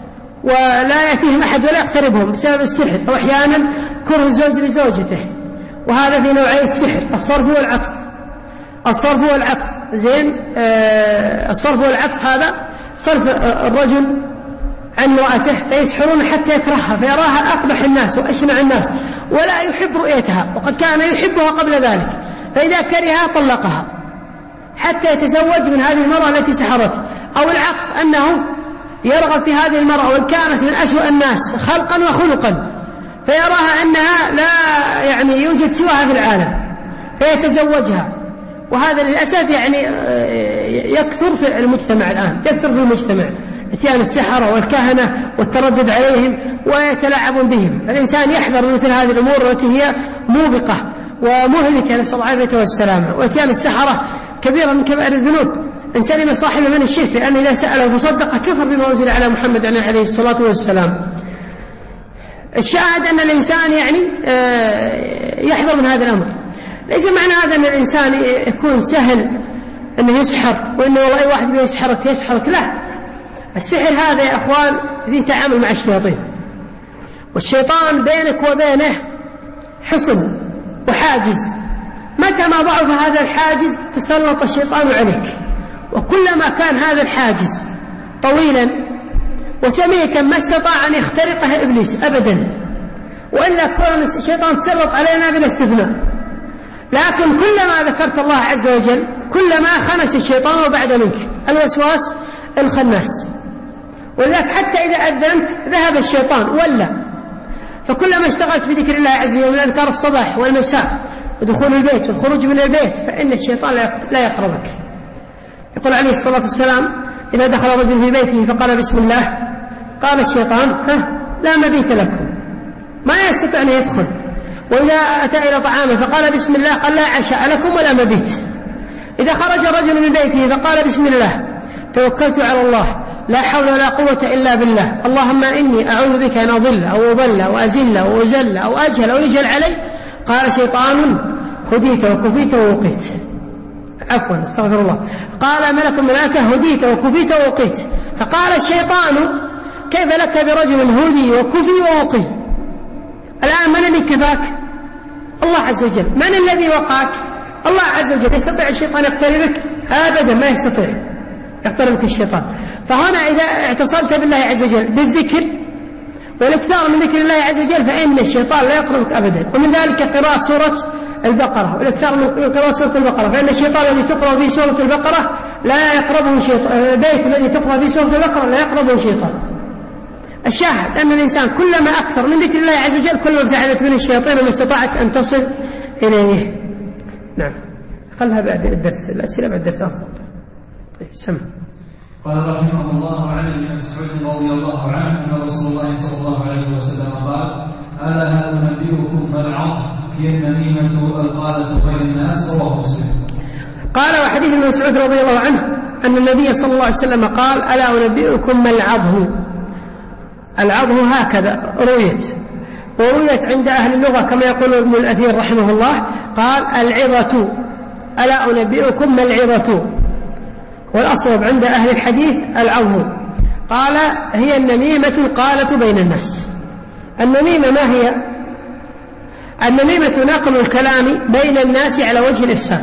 ولا يأتيهم أحد ولا يقتربهم بسبب السحر، أو أحيانا كره الزوج لزوجته، وهذا في نوعي السحر: الصرف والعطف. الصرف والعطف زين. آه الصرف والعطف هذا صرف الرجل عن امرأته فيسحرون حتى يكرهها فيراها أقبح الناس وأشنع الناس ولا يحب رؤيتها، وقد كان يحبها قبل ذلك، فإذا كرهها طلقها حتى يتزوج من هذه المرأة التي سحرته. أو العطف أنه يرغب في هذه المرأة وإن كانت من أسوأ الناس خلقا وخلقا، فيراها أنها لا يعني يوجد سواها في العالم فيتزوجها. وهذا للأسف يعني يكثر في المجتمع الآن، يكثر في المجتمع اتيان السحرة والكهنة والتردد عليهم ويتلاعبون بهم. فالإنسان يحذر من مثل هذه الأمور التي هي موبقة ومهلكة، نسأل الله العافية والسلامة. واتيان السحرة كبيرة من كبائر الذنوب، إن سلم صاحبه من الشرك، لأن إذا سأله فصدقه كفر بما أنزل على محمد عليه الصلاة والسلام. الشاهد أن الإنسان يعني يحذر من هذا الأمر. ليس معنى هذا أن الإنسان يكون سهل أنه يسحر وأنه والله أي واحد يسحرك يسحرك، لا. السحر هذا يا أخوان فيه تعامل مع الشياطين، والشيطان بينك وبينه حصن وحاجز. متى ما ضعف هذا الحاجز تسلط الشيطان عليك، وكلما كان هذا الحاجز طويلا وسميكا ما استطاع أن يخترقه إبليس أبدا، وإلا كون الشيطان تسلط علينا بلا استثناء. لكن كلما ذكرت الله عز وجل كلما خنس الشيطان وبعد منك الوسواس الخناس، ولذلك حتى إذا أذنت ذهب الشيطان ولا. فكلما اشتغلت بذكر الله عز وجل من أذكار الصباح والمساء ودخول البيت والخروج من البيت فإن الشيطان لا يقربك. يقول عليه الصلاة والسلام: إذا دخل رجل في بيته فقال بسم الله قال الشيطان: ها لا مبيت لكم، ما يستطيع أن يدخل. وإذا أتى إلى طعامه فقال بسم الله قال لا عشاء لكم ولا مبيت. إذا خرج الرجل من بيته فقال بسم الله توكلت على الله لا حول ولا قوة إلا بالله، اللهم إني أعوذ بك أن أضل أو أضل أو أزل أو أزل أو أجهل أو يجهل علي، قال شيطان هديت وكفيت ووقيت. عفوا استغفر الله، قال ملك الملائكة هديت وكفيت ووقيت. فقال الشيطان كيف لك برجل هدي وكفي ووقي؟ الآن من الذي كفاك؟ الله عز وجل. من الذي وقاك؟ الله عز وجل. يستطيع الشيطان يقتربك؟ أبدا ما يستطيع يقتربك الشيطان. فهنا إذا اعتصمت بالله عز وجل بالذكر والاكثار من ذكر الله عز وجل فإن الشيطان لا يقربك أبدا. ومن ذلك قراءة سورة البقرة والاكثار من قراءة سورة البقرة، فإن الشيطان الذي تقرأ في سورة البقرة لا يقربه شيطان، البيت الذي تقرأ في سورة البقرة لا يقربه شيطان. الشاهد أن الإنسان كلما أكثر من ذكر الله عز وجل كلما ابتعدت من الشياطين وما استطاعت أن تصل إليه. نعم، خلها بعد الدرس، الأسئلة بعد الدرس أفضل. طيب سمع. قال رحمه الله عن ابن مسعود رضي الله عنه أن رسول الله صلى الله عليه وسلم قال: ألا هل أنبئكم ما العظم هي النميمة القالة بين الناس؟ رواه مسلم. قال وحديث ابن مسعود رضي الله عنه أن النبي صلى الله عليه وسلم قال: ألا أنبئكم ما العظم؟ العظم هكذا رويت، ورويت عند أهل اللغة كما يقول ابن الأثير رحمه الله قال: العظة. ألا أنبئكم ما العظة؟ والأصوب عند أهل الحديث العظم. قال: هي النميمة القالة بين الناس. النميمة ما هي؟ النميمة نقل الكلام بين الناس على وجه الإفساد.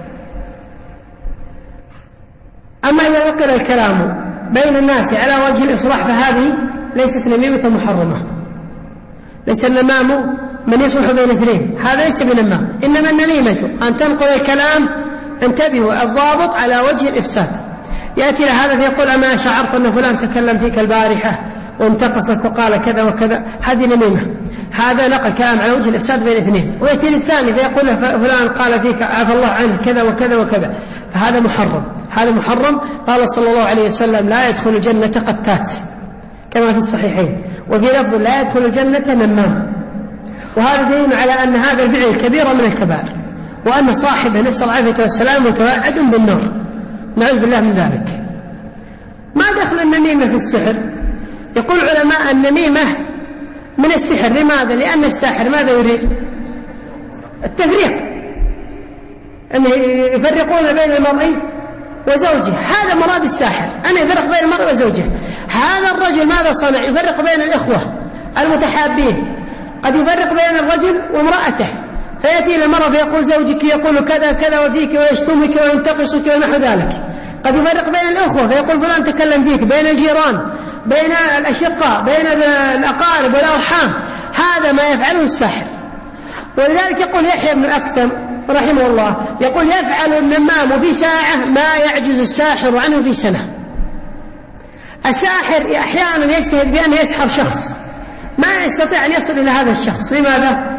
أما إذا نقل الكلام بين الناس على وجه الإصلاح فهذه ليست نميمة محرمة. ليس النمام من يصلح بين اثنين، هذا ليس بنمام. إنما النميمة أن تنقل الكلام، انتبهوا، الضابط على وجه الإفساد. يأتي لهذا فيقول: أما شعرت أن فلان تكلم فيك البارحة وانتقصك وقال كذا وكذا؟ هذه نميمة، هذا نقل كلام على وجه الإفساد بين اثنين. ويأتي للثاني فيقول فلان قال فيك عفى الله عنه كذا وكذا وكذا، فهذا محرم. هذا محرم. قال صلى الله عليه وسلم: لا يدخل الجنة قتات، كما في الصحيحين. وفي لفظ: لا يدخل الجنة نمام. وهذا دليل على أن هذا الفعل كبيرة من الكبائر، وأن صاحبه نسأل الله العافية والسلام متوعد بالنار، نعوذ بالله من ذلك. ما دخل النميمة في السحر؟ يقول علماء النميمة من السحر. لماذا؟ لأن الساحر ماذا يريد؟ التفريق، أن يفرقون بين المرء وزوجه. هذا مراد الساحر، أن يفرق بين المرء وزوجه. هذا الرجل ماذا صنع؟ يفرق بين الإخوة المتحابين. قد يفرق بين الرجل وامرأته، فيأتي إلى المرأة فيقول زوجك يقول كذا كذا وفيك ويشتمك وينتقصك ونحو ذلك. قد يفرق بين الأخوة فيقول فلان تكلم فيك، بين الجيران، بين الأشقاء، بين الأقارب والأرحام. هذا ما يفعله الساحر. ولذلك يقول يحيى بن الأكثم رحمه الله يقول: يفعل النمام في ساعة ما يعجز الساحر عنه في سنة. الساحر أحيانا يجتهد بأن يسحر شخص ما يستطيع أن يصل إلى هذا الشخص. لماذا؟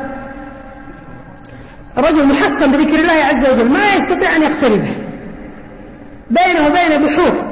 رجل محصن بذكر الله عز وجل ما يستطيع أن يقتربه، بينه وبين بحور.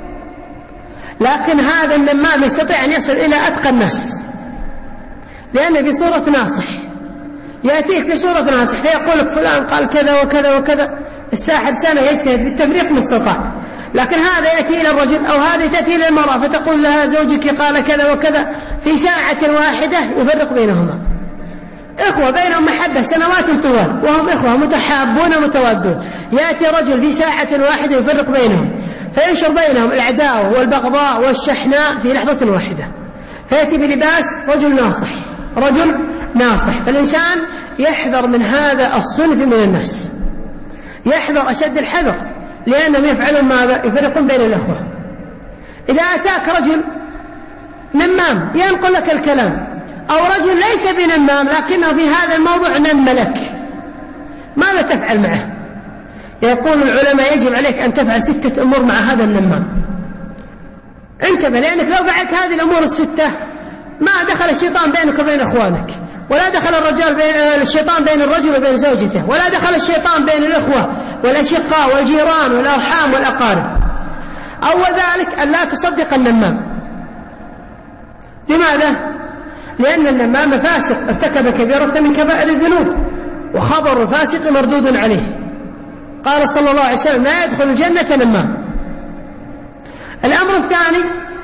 لكن هذا النمام يستطيع أن يصل إلى أتقى الناس، لأنه في صورة ناصح. يأتيك في صورة ناصح فيقول لك فلان قال كذا وكذا وكذا. الساحر سنة يجتهد في التفريق ما استطاع. لكن هذا يأتي إلى الرجل أو هذه تأتي إلى المرأة فتقول لها زوجك قال كذا وكذا، في ساعة واحدة يفرق بينهما. إخوة بينهم محبة سنوات طوال وهم إخوة متحابون متوادون، يأتي رجل في ساعة واحدة يفرق بينهم، فينشر بينهم العداوة والبغضاء والشحناء في لحظة واحدة. فيأتي بلباس رجل ناصح، رجل ناصح. فالإنسان يحذر من هذا الصنف من الناس، يحذر أشد الحذر، لأنهم يفعلون ماذا؟ يفرقون بين الأخوة. إذا أتاك رجل نمام ينقل لك الكلام، أو رجل ليس بنمام لكنه في هذا الموضوع نم لك، ماذا تفعل معه؟ يقول العلماء يجب عليك أن تفعل ستة أمور مع هذا النمام. انتبه، لأنك لو فعلت هذه الأمور الستة ما دخل الشيطان بينك وبين أخوانك، ولا دخل الرجال بين الشيطان بين الرجل وبين زوجته، ولا دخل الشيطان بين الأخوة والأشقاء والجيران والأرحام والأقارب. أول ذلك أن لا تصدق النمام. لماذا؟ لأن النمام فاسق ارتكب كبيرة من كبائر الذنوب، وخبر الفاسق مردود عليه. قال صلى الله عليه وسلم: لا يدخل الجنة نمام. الأمر الثاني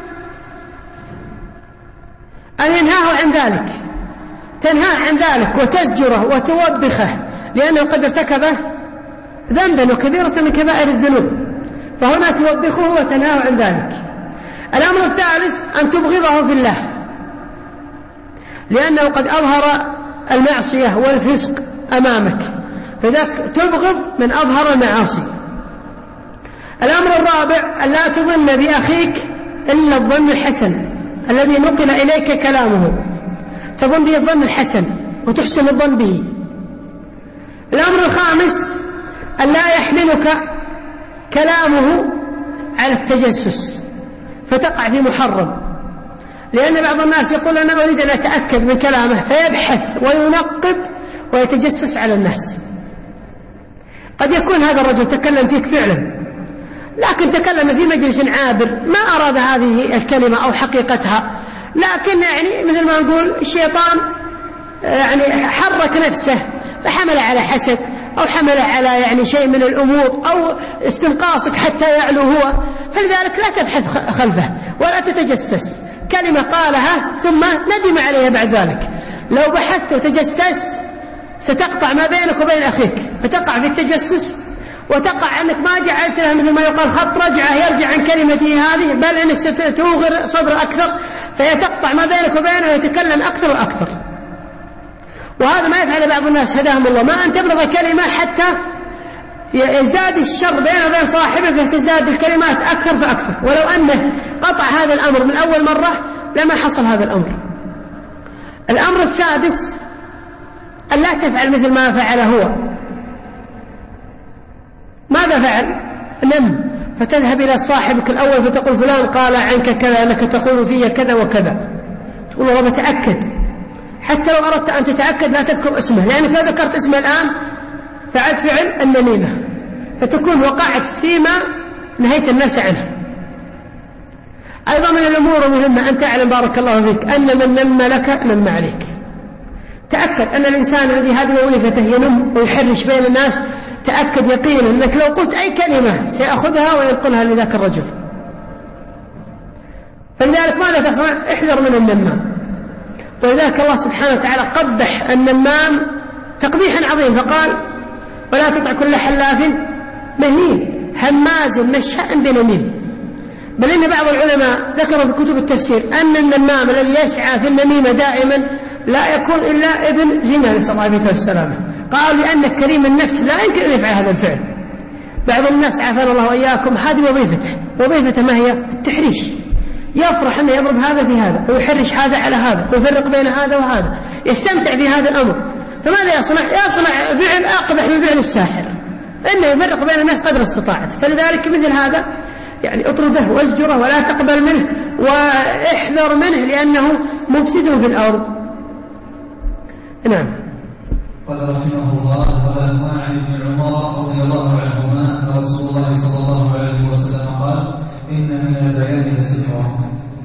أن ينهاه عن ذلك، تنهاه عن ذلك وتزجره وتوبخه، لأنه قد ارتكب ذنبا وكبيرة من كبائر الذنوب، فهنا توبخه وتنهاه عن ذلك. الأمر الثالث أن تبغضه في الله، لأنه قد أظهر المعصية والفسق أمامك، فذاك تبغض من أظهر المعاصي. الأمر الرابع أن لا تظن بأخيك إلا الظن الحسن الذي نقل إليك كلامه، تظن به الظن الحسن وتحسن الظن به. الأمر الخامس أن لا يحملك كلامه على التجسس فتقع في محرم، لأن بعض الناس يقول أنا أريد أن أتأكد من كلامه فيبحث وينقب ويتجسس على الناس. قد يكون هذا الرجل تكلم فيك فعلا، لكن تكلم في مجلس عابر ما أراد هذه الكلمة أو حقيقتها، لكن يعني مثل ما نقول الشيطان يعني حرك نفسه فحمل على حسد أو حمل على يعني شيء من الأمور أو استنقاصك حتى يعلو هو، فلذلك لا تبحث خلفه ولا تتجسس. كلمة قالها ثم ندم عليها بعد ذلك، لو بحثت وتجسست ستقطع ما بينك وبين أخيك، فتقع في التجسس وتقع أنك ما جعلت له مثل ما يقال خط رجعة يرجع عن كلمته هذه، بل أنك ستوغر صدر أكثر فيتقطع ما بينك وبينه ويتكلم أكثر وأكثر. وهذا ما يفعل بعض الناس هداهم الله، ما أن تبلغ كلمة حتى يزداد الشر بينه وبين صاحبه فتزداد الكلمات أكثر فأكثر، ولو أنه قطع هذا الأمر من أول مرة لما حصل هذا الأمر. الأمر السادس أن لا تفعل مثل ما فعل هو. ماذا فعل؟ نم فتذهب إلى صاحبك الأول فتقول فلان قال عنك كذا، أنك تقول فيه كذا وكذا، تقول والله بتأكد. حتى لو أردت أن تتأكد لا تذكر اسمه، لأنك لو ذكرت اسمه الآن فعلت فعل النميمة، فتكون وقعت فيما نهيت الناس عنه. أيضا من الأمور المهمة أن تعلم بارك الله فيك أن من نم لك نم عليك. تأكد أن الإنسان الذي هذه ولفته ينم ويحرش بين الناس، تأكد يقينا أنك لو قلت أي كلمة سيأخذها وينقلها لذاك الرجل. فلذلك ماذا تصنع؟ احذر من النمام. ولذلك الله سبحانه وتعالى قبح النمام تقبيحا عظيم، فقال ولا تطع كل حلاف مهين هماز مشاء بنميم. بل إن بعض العلماء ذكروا في كتب التفسير أن النمام الذي يسعى في النميمة دائما لا يكون إلا ابن زنا نسأل الله عليه السلامة. قال لأن كريم النفس لا يمكن أن يفعل هذا الفعل. بعض الناس عافانا الله وإياكم هذه وظيفته، وظيفته ما هي؟ التحريش. يفرح أنه يضرب هذا في هذا ويحرش هذا على هذا ويفرق بين هذا وهذا، يستمتع في هذا الأمر. فماذا يصنع؟ يصنع فعل أقبح من فعل الساحر، إنه يفرق بين الناس قدر استطاعته. فلذلك مثل هذا يعني اطرده وازجره ولا تقبل منه واحذر منه، لأنه مفسد في الأرض. نعم. قال رحمه الله: ولا عن ابن عمر رضي الله عنهما أن رسول الله صلى الله عليه وسلم قال: إن من البيان لسحرا.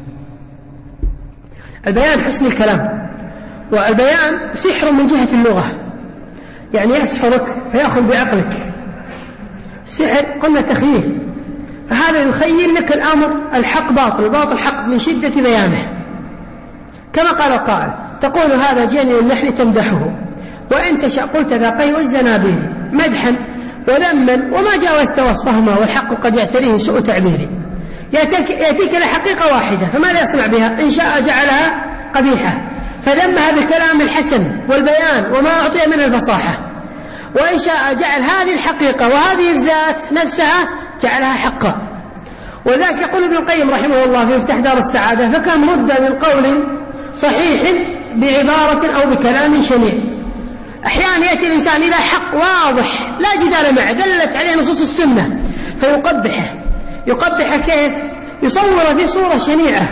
البيان حسن الكلام، والبيان سحر من جهة اللغة، يعني يسحرك فيأخذ بعقلك. سحر قلنا تخييل، فهذا يخيل لك الأمر الحق باطل، الباطل حق من شدة بيانه. كما قال القائل: تقول هذا جاني النحل تمدحه، وإن تشاء قلت ذا قي والزنابيل، مدحا وذما وما جاوزت وصفهما، والحق قد يعتريه سوء تعبيري. يأتيك لحقيقة واحدة، فماذا يصنع بها؟ إن شاء جعلها قبيحة فذمها بالكلام الحسن والبيان وما أعطي من الفصاحة، وإن شاء جعل هذه الحقيقة وهذه الذات نفسها جعلها حقا. وذلك يقول ابن القيم رحمه الله في مفتاح دار السعادة: فكم رد من قول صحيح بعبارة أو بكلام شنيع. أحيانا يأتي الإنسان إلى حق واضح لا جدال معه دلت عليه نصوص السنة فيقبحه. يقبحه كيف؟ يصور في صورة شنيعة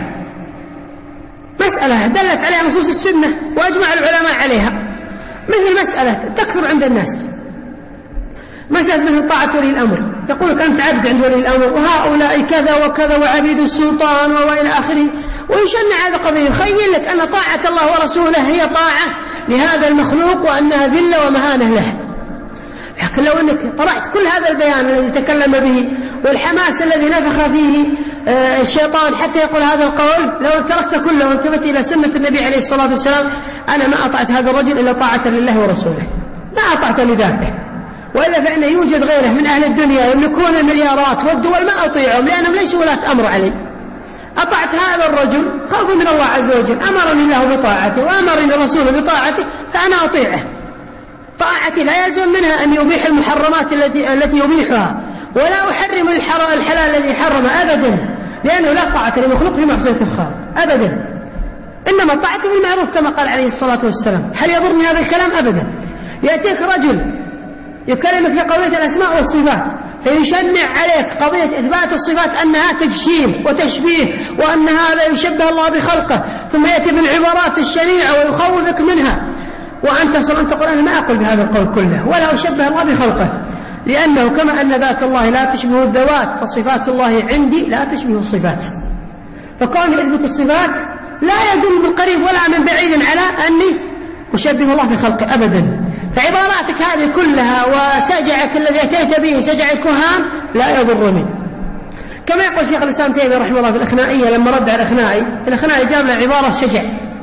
مسألة دلت عليها نصوص السنة وأجمع العلماء عليها، مثل مسألة تكثر عند الناس، مسألة مثل طاعة ولي الأمر. يقول لك أنت عبد عند ولي الأمر وهؤلاء كذا وكذا وعبيد السلطان وإلى آخره، ويشنع هذا قضية، يخيل لك أن طاعة الله ورسوله هي طاعة لهذا المخلوق وأنها ذلة ومهانة له. لكن لو أنك طرحت كل هذا البيان الذي تكلم به والحماس الذي نفخ فيه الشيطان حتى يقول هذا القول، لو تركت كله وانتبهت إلى سنة النبي عليه الصلاة والسلام: أنا ما أطعت هذا الرجل إلا طاعة لله ورسوله، ما أطعت لذاته، وإلا فإنه يوجد غيره من أهل الدنيا يملكون المليارات والدول ما أطيعهم لأنهم ليسوا ولاة أمر علي. أطعت هذا الرجل خوفا من الله عز وجل، أمرني الله بطاعته وأمرني الرسول بطاعته فأنا أطيعه. طاعتي لا يلزم منها أن يبيح المحرمات التي التي يبيحها، ولا أحرم الحلال الذي حرم أبدا، لأنه لا طاعة لمخلوق في معصية الخالق أبدا، إنما الطاعة بالمعروف كما قال عليه الصلاة والسلام. هل يضرني هذا الكلام؟ أبدا. يأتيك رجل يكلمك في قضية الأسماء والصفات فيشنع عليك قضية إثبات الصفات أنها تجسيم وتشبيه وأن هذا يشبه الله بخلقه، ثم يأتي بالعبارات الشنيعة ويخوفك منها، وأنت صرت أن تقول أنا ما أقول بهذا القول كله ولا أشبه الله بخلقه، لأنه كما أن ذات الله لا تشبه الذوات فصفات الله عندي لا تشبه الصفات. فكون يثبت الصفات لا يدل من قريب ولا من بعيد على أني أشبه الله بخلقه أبدا. فعباراتك هذه كلها وسجعك الذي أتيت به سجع الكهان لا يضرني. كما يقول شيخ الإسلام تيمية رحمه الله في الأخنائية لما رد على الأخنائي، الأخنائي جاب له عبارة شجع،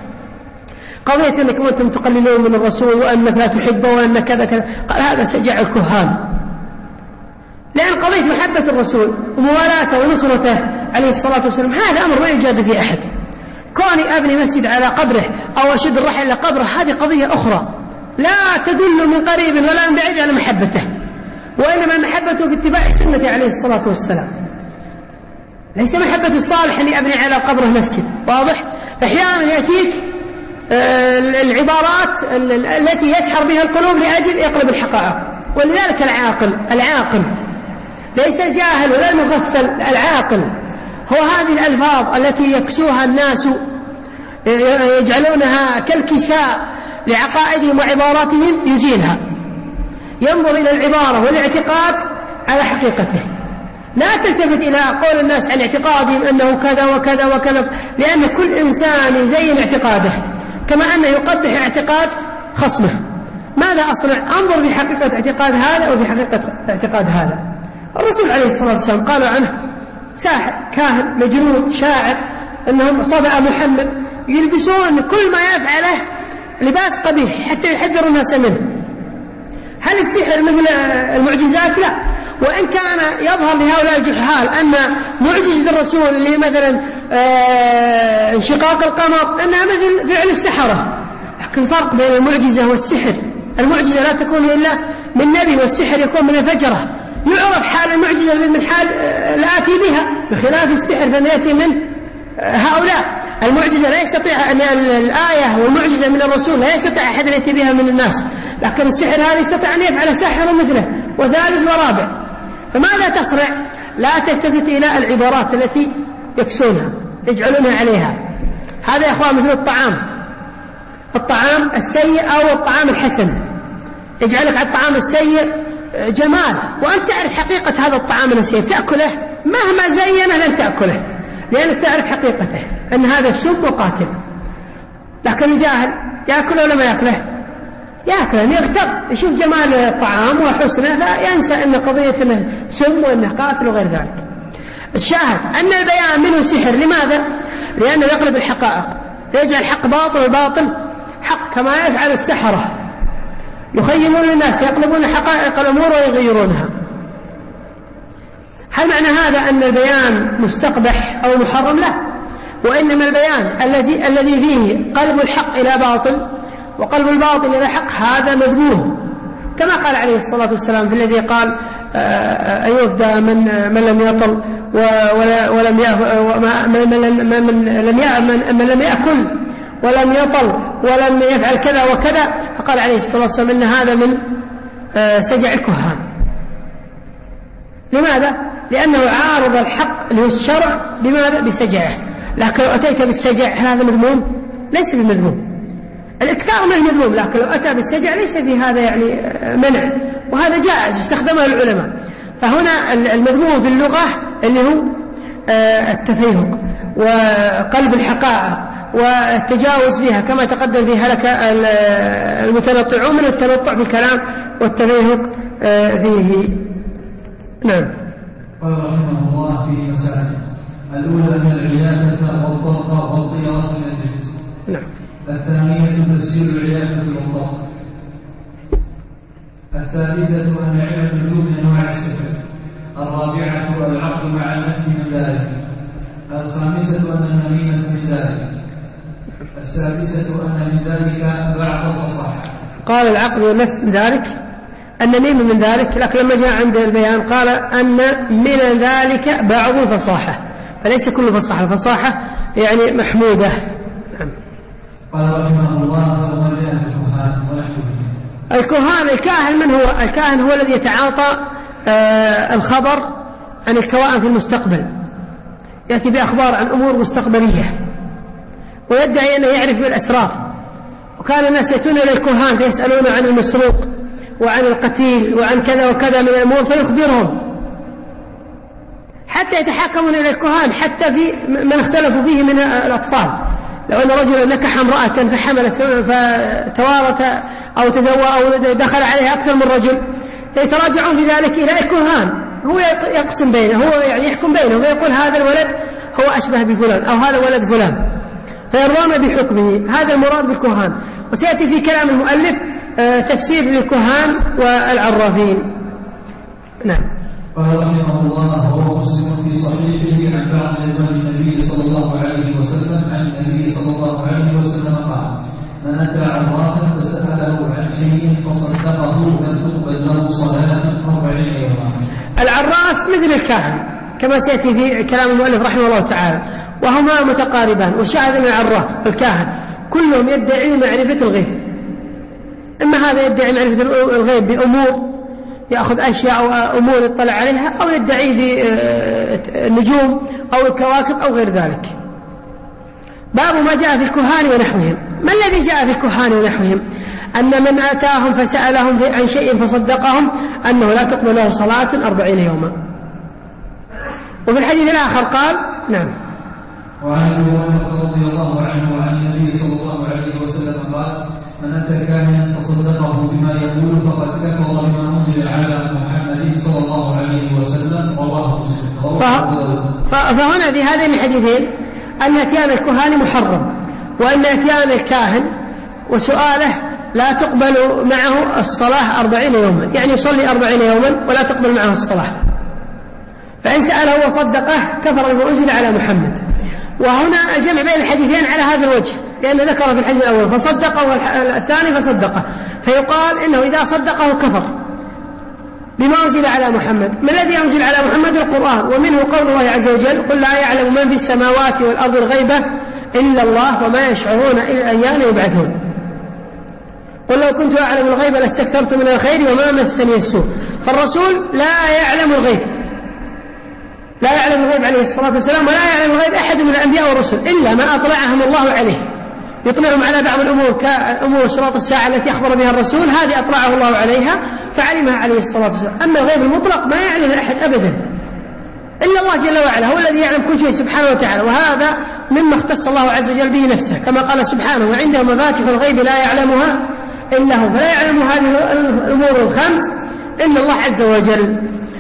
قضية أنك أنتم تقللون من الرسول وأنك لا تحبه وأنك كذا كذا، قال هذا سجع الكهان، لأن قضية محبة الرسول وموالاته ونصرته عليه الصلاة والسلام هذا أمر ما يجاد في أحد. كوني أبني مسجد على قبره أو أشد الرحل إلى قبره هذه قضية أخرى لا تدل من قريب ولا من بعيد على محبته، وإنما محبته في اتباع سنة عليه الصلاة والسلام، ليس محبة الصالح أني أبني على قبره مسجد. واضح؟ أحيانا يأتيك العبارات التي يسحر بها القلوب لأجل يقلب الحقائق. ولذلك العاقل العاقل ليس الجاهل ولا المغفل، العاقل هو هذه الألفاظ التي يكسوها الناس يجعلونها كالكساء لعقائدهم وعباراتهم يزيلها، ينظر إلى العبارة والاعتقاد على حقيقته، لا تلتفت إلى قول الناس عن اعتقادهم أنه كذا وكذا وكذا، لأن كل إنسان يزين اعتقاده كما أنه يقبح اعتقاد خصمه. ماذا أصنع؟ أنظر في حقيقة اعتقاد هذا وفي حقيقة اعتقاد هذا. الرسول عليه الصلاة والسلام قالوا عنه ساحر كاهن مجنون شاعر، أنهم صبأ محمد، يلبسون كل ما يفعله لباس قبيح حتى يحذروا الناس منه. هل السحر مثل المعجزات؟ لا. وإن كان يظهر لهؤلاء الجهال أن معجزة الرسول اللي مثلا انشقاق القمر أنها مثل فعل السحرة، لكن فرق بين المعجزة والسحر. المعجزة لا تكون إلا من نبي، والسحر يكون من الفجرة، يعرف حال المعجزة من حال الآتي بها، بخلاف السحر فإنه يأتي من هؤلاء. المعجزة لا يستطيع أن الآية والمعجزة من الرسول لا يستطيع أحد أن يأتي بها من الناس، لكن السحر هذا يستطيع أن يفعل سحر مثله وثالث ورابع. فماذا تصنع؟ لا تلتفت إلى العبارات التي يكسونها يجعلونها عليها. هذا يا أخوان مثل الطعام، الطعام السيء أو الطعام الحسن، يجعلك على الطعام السيء جمال وأنت تعرف حقيقة هذا الطعام السيء، تأكله مهما زينه لن تأكله لأنك تعرف حقيقته أن هذا السم وقاتل. لكن الجاهل يأكله ولا ما يأكله؟ يأكله، يغتر، يشوف جمال الطعام وحسنه فينسى أن قضية أنه سم وأنه قاتل وغير ذلك. الشاهد أن البيان منه سحر. لماذا؟ لأنه يقلب الحقائق فيجعل الحق باطل والباطل حق، كما يفعل السحرة يخيلون الناس يقلبون حقائق الأمور ويغيرونها. هل معنى هذا أن البيان مستقبح أو محرم؟ لا، وإنما البيان الذي الذي فيه قلب الحق إلى باطل وقلب الباطل إلى حق هذا مذموم، كما قال عليه الصلاة والسلام في الذي قال أيفدى من من لم يطل ولم من لم يأكل ولم يطل ولم يفعل كذا وكذا، فقال عليه الصلاة والسلام إن هذا من سجع الكهان. لماذا؟ لأنه عارض الحق للشرع بماذا؟ بسجعه. لكن لو أتيت بالسجع هل هذا مذموم؟ ليس بمذموم. الإكثار ما مذموم، لكن لو أتى بالسجع ليس في هذا يعني منع، وهذا جائز استخدمه العلماء. فهنا المذموم في اللغة اللي هو التفيهق وقلب الحقائق والتجاوز فيها، كما تقدم في هلك المتنطعون من التنطع بالكلام والتفيهق فيه. نعم. قال رحمه الله في مسائل: الأولى من العيادة والطاقة والطيارة من الجنس. نعم. الثانية تفسير العيادة والطاقة. الثالثة أن علم النجوم من أنواع السحر. الرابعة العقد مع النفي من ذلك. الخامسة أن النميمة من ذلك. السادسة أن من ذلك بعض الفصاحة. قال العقد والنفي من ذلك، النميمة من ذلك، لكن لما جاء عند البيان قال أن من ذلك بعض الفصاحة، فليس كل فصاحة، الفصاحة يعني محمودة. نعم. قال رحمه الله وما جاء الكهان ونحوه. الكهان، الكاهن من هو؟ الكاهن هو الذي يتعاطى آه الخبر عن الكوائن في المستقبل، يأتي بأخبار عن أمور مستقبلية ويدعي أنه يعرف بالأسرار. وكان الناس يأتون إلى الكهان فيسألون عن المسروق وعن القتيل وعن كذا وكذا من الأمور فيخبرهم، حتى يتحاكمون إلى الكهان حتى في من اختلفوا فيه من الأطفال. لو أن رجلا نكح امرأة فحملت فتوارث أو تزوج أو دخل عليها أكثر من رجل، يتراجعون في ذلك إلى الكهان، هو يقسم بينه، هو يعني يحكم بينه ويقول هذا الولد هو أشبه بفلان أو هذا ولد فلان، فيرضون بحكمه. هذا المراد بالكهان. وسيأتي في كلام المؤلف تفسير للكهان والعرافين. نعم. قال رحمه الله هو مسلم في صحيحه عن بعض أزواج النبي صلى الله عليه وسلم عن النبي صلى الله عليه وسلم قال: من أتى عرافا فسأله عن شيء فصدقه لم تقبل له صلاة أربعين يوما. العراف مثل الكاهن كما سيأتي في كلام المؤلف رحمه الله تعالى، وهما متقاربان. والشاهد من العراف الكاهن كلهم يدعي معرفة الغيب، إما هذا يدعي معرفة الغيب بأمور يأخذ أشياء أو أمور يطلع عليها، أو يدعي بالنجوم أو الكواكب أو غير ذلك. باب ما جاء في الكهان ونحوهم. ما الذي جاء في الكهان ونحوهم؟ أن من آتاهم فسألهم عن شيء فصدقهم أنه لا تقبل له صلاة أربعين يوما. وفي الحديث الآخر قال: نعم. وعن ابي هريره رضي الله عنه وعن النبي صلى الله عليه وسلم قال: من اتى كاهنا فصدقه بما يقول فقد كفر بما انزل على محمد صلى الله عليه وسلم. رواه مسلم. فهنا في هذين الحديثين ان اتيان الكهان محرم، وان اتيان الكاهن وسؤاله لا تقبل معه الصلاه أربعين يوما، يعني يصلي أربعين يوما ولا تقبل معه الصلاه. فان ساله وصدقه كفر بما انزل على محمد. وهنا الجمع بين الحديثين على هذا الوجه، لأن ذكر في الحديث الأول فصدقه والثاني فصدقه، فيقال إنه إذا صدقه كفر بما أنزل على محمد. ما الذي أنزل على محمد؟ القرآن، ومنه قول الله عز وجل: قل لا يعلم من في السماوات والأرض الغيبة إلا الله وما يشعرون إلا أيان يبعثون. قل لو كنت أعلم الغيب لاستكثرت من الخير وما مسني السوء. فالرسول لا يعلم الغيب، لا يعلم الغيب عليه الصلاة والسلام، ولا يعلم الغيب أحد من الأنبياء والرسل إلا ما أطلعهم الله عليه. يطلعهم على بعض الأمور كأمور شراط الساعة التي أخبر بها الرسول، هذه أطلعه الله عليها فعلمها عليه الصلاة والسلام. أما الغيب المطلق ما يعلم أحد أبدا إلا الله جل وعلا، هو الذي يعلم كل شيء سبحانه وتعالى، وهذا مما اختص الله عز وجل به نفسه، كما قال سبحانه: وعنده مفاتح الغيب لا يعلمها إلا هو. فلا يعلم هذه الأمور الخمس إلا الله عز وجل.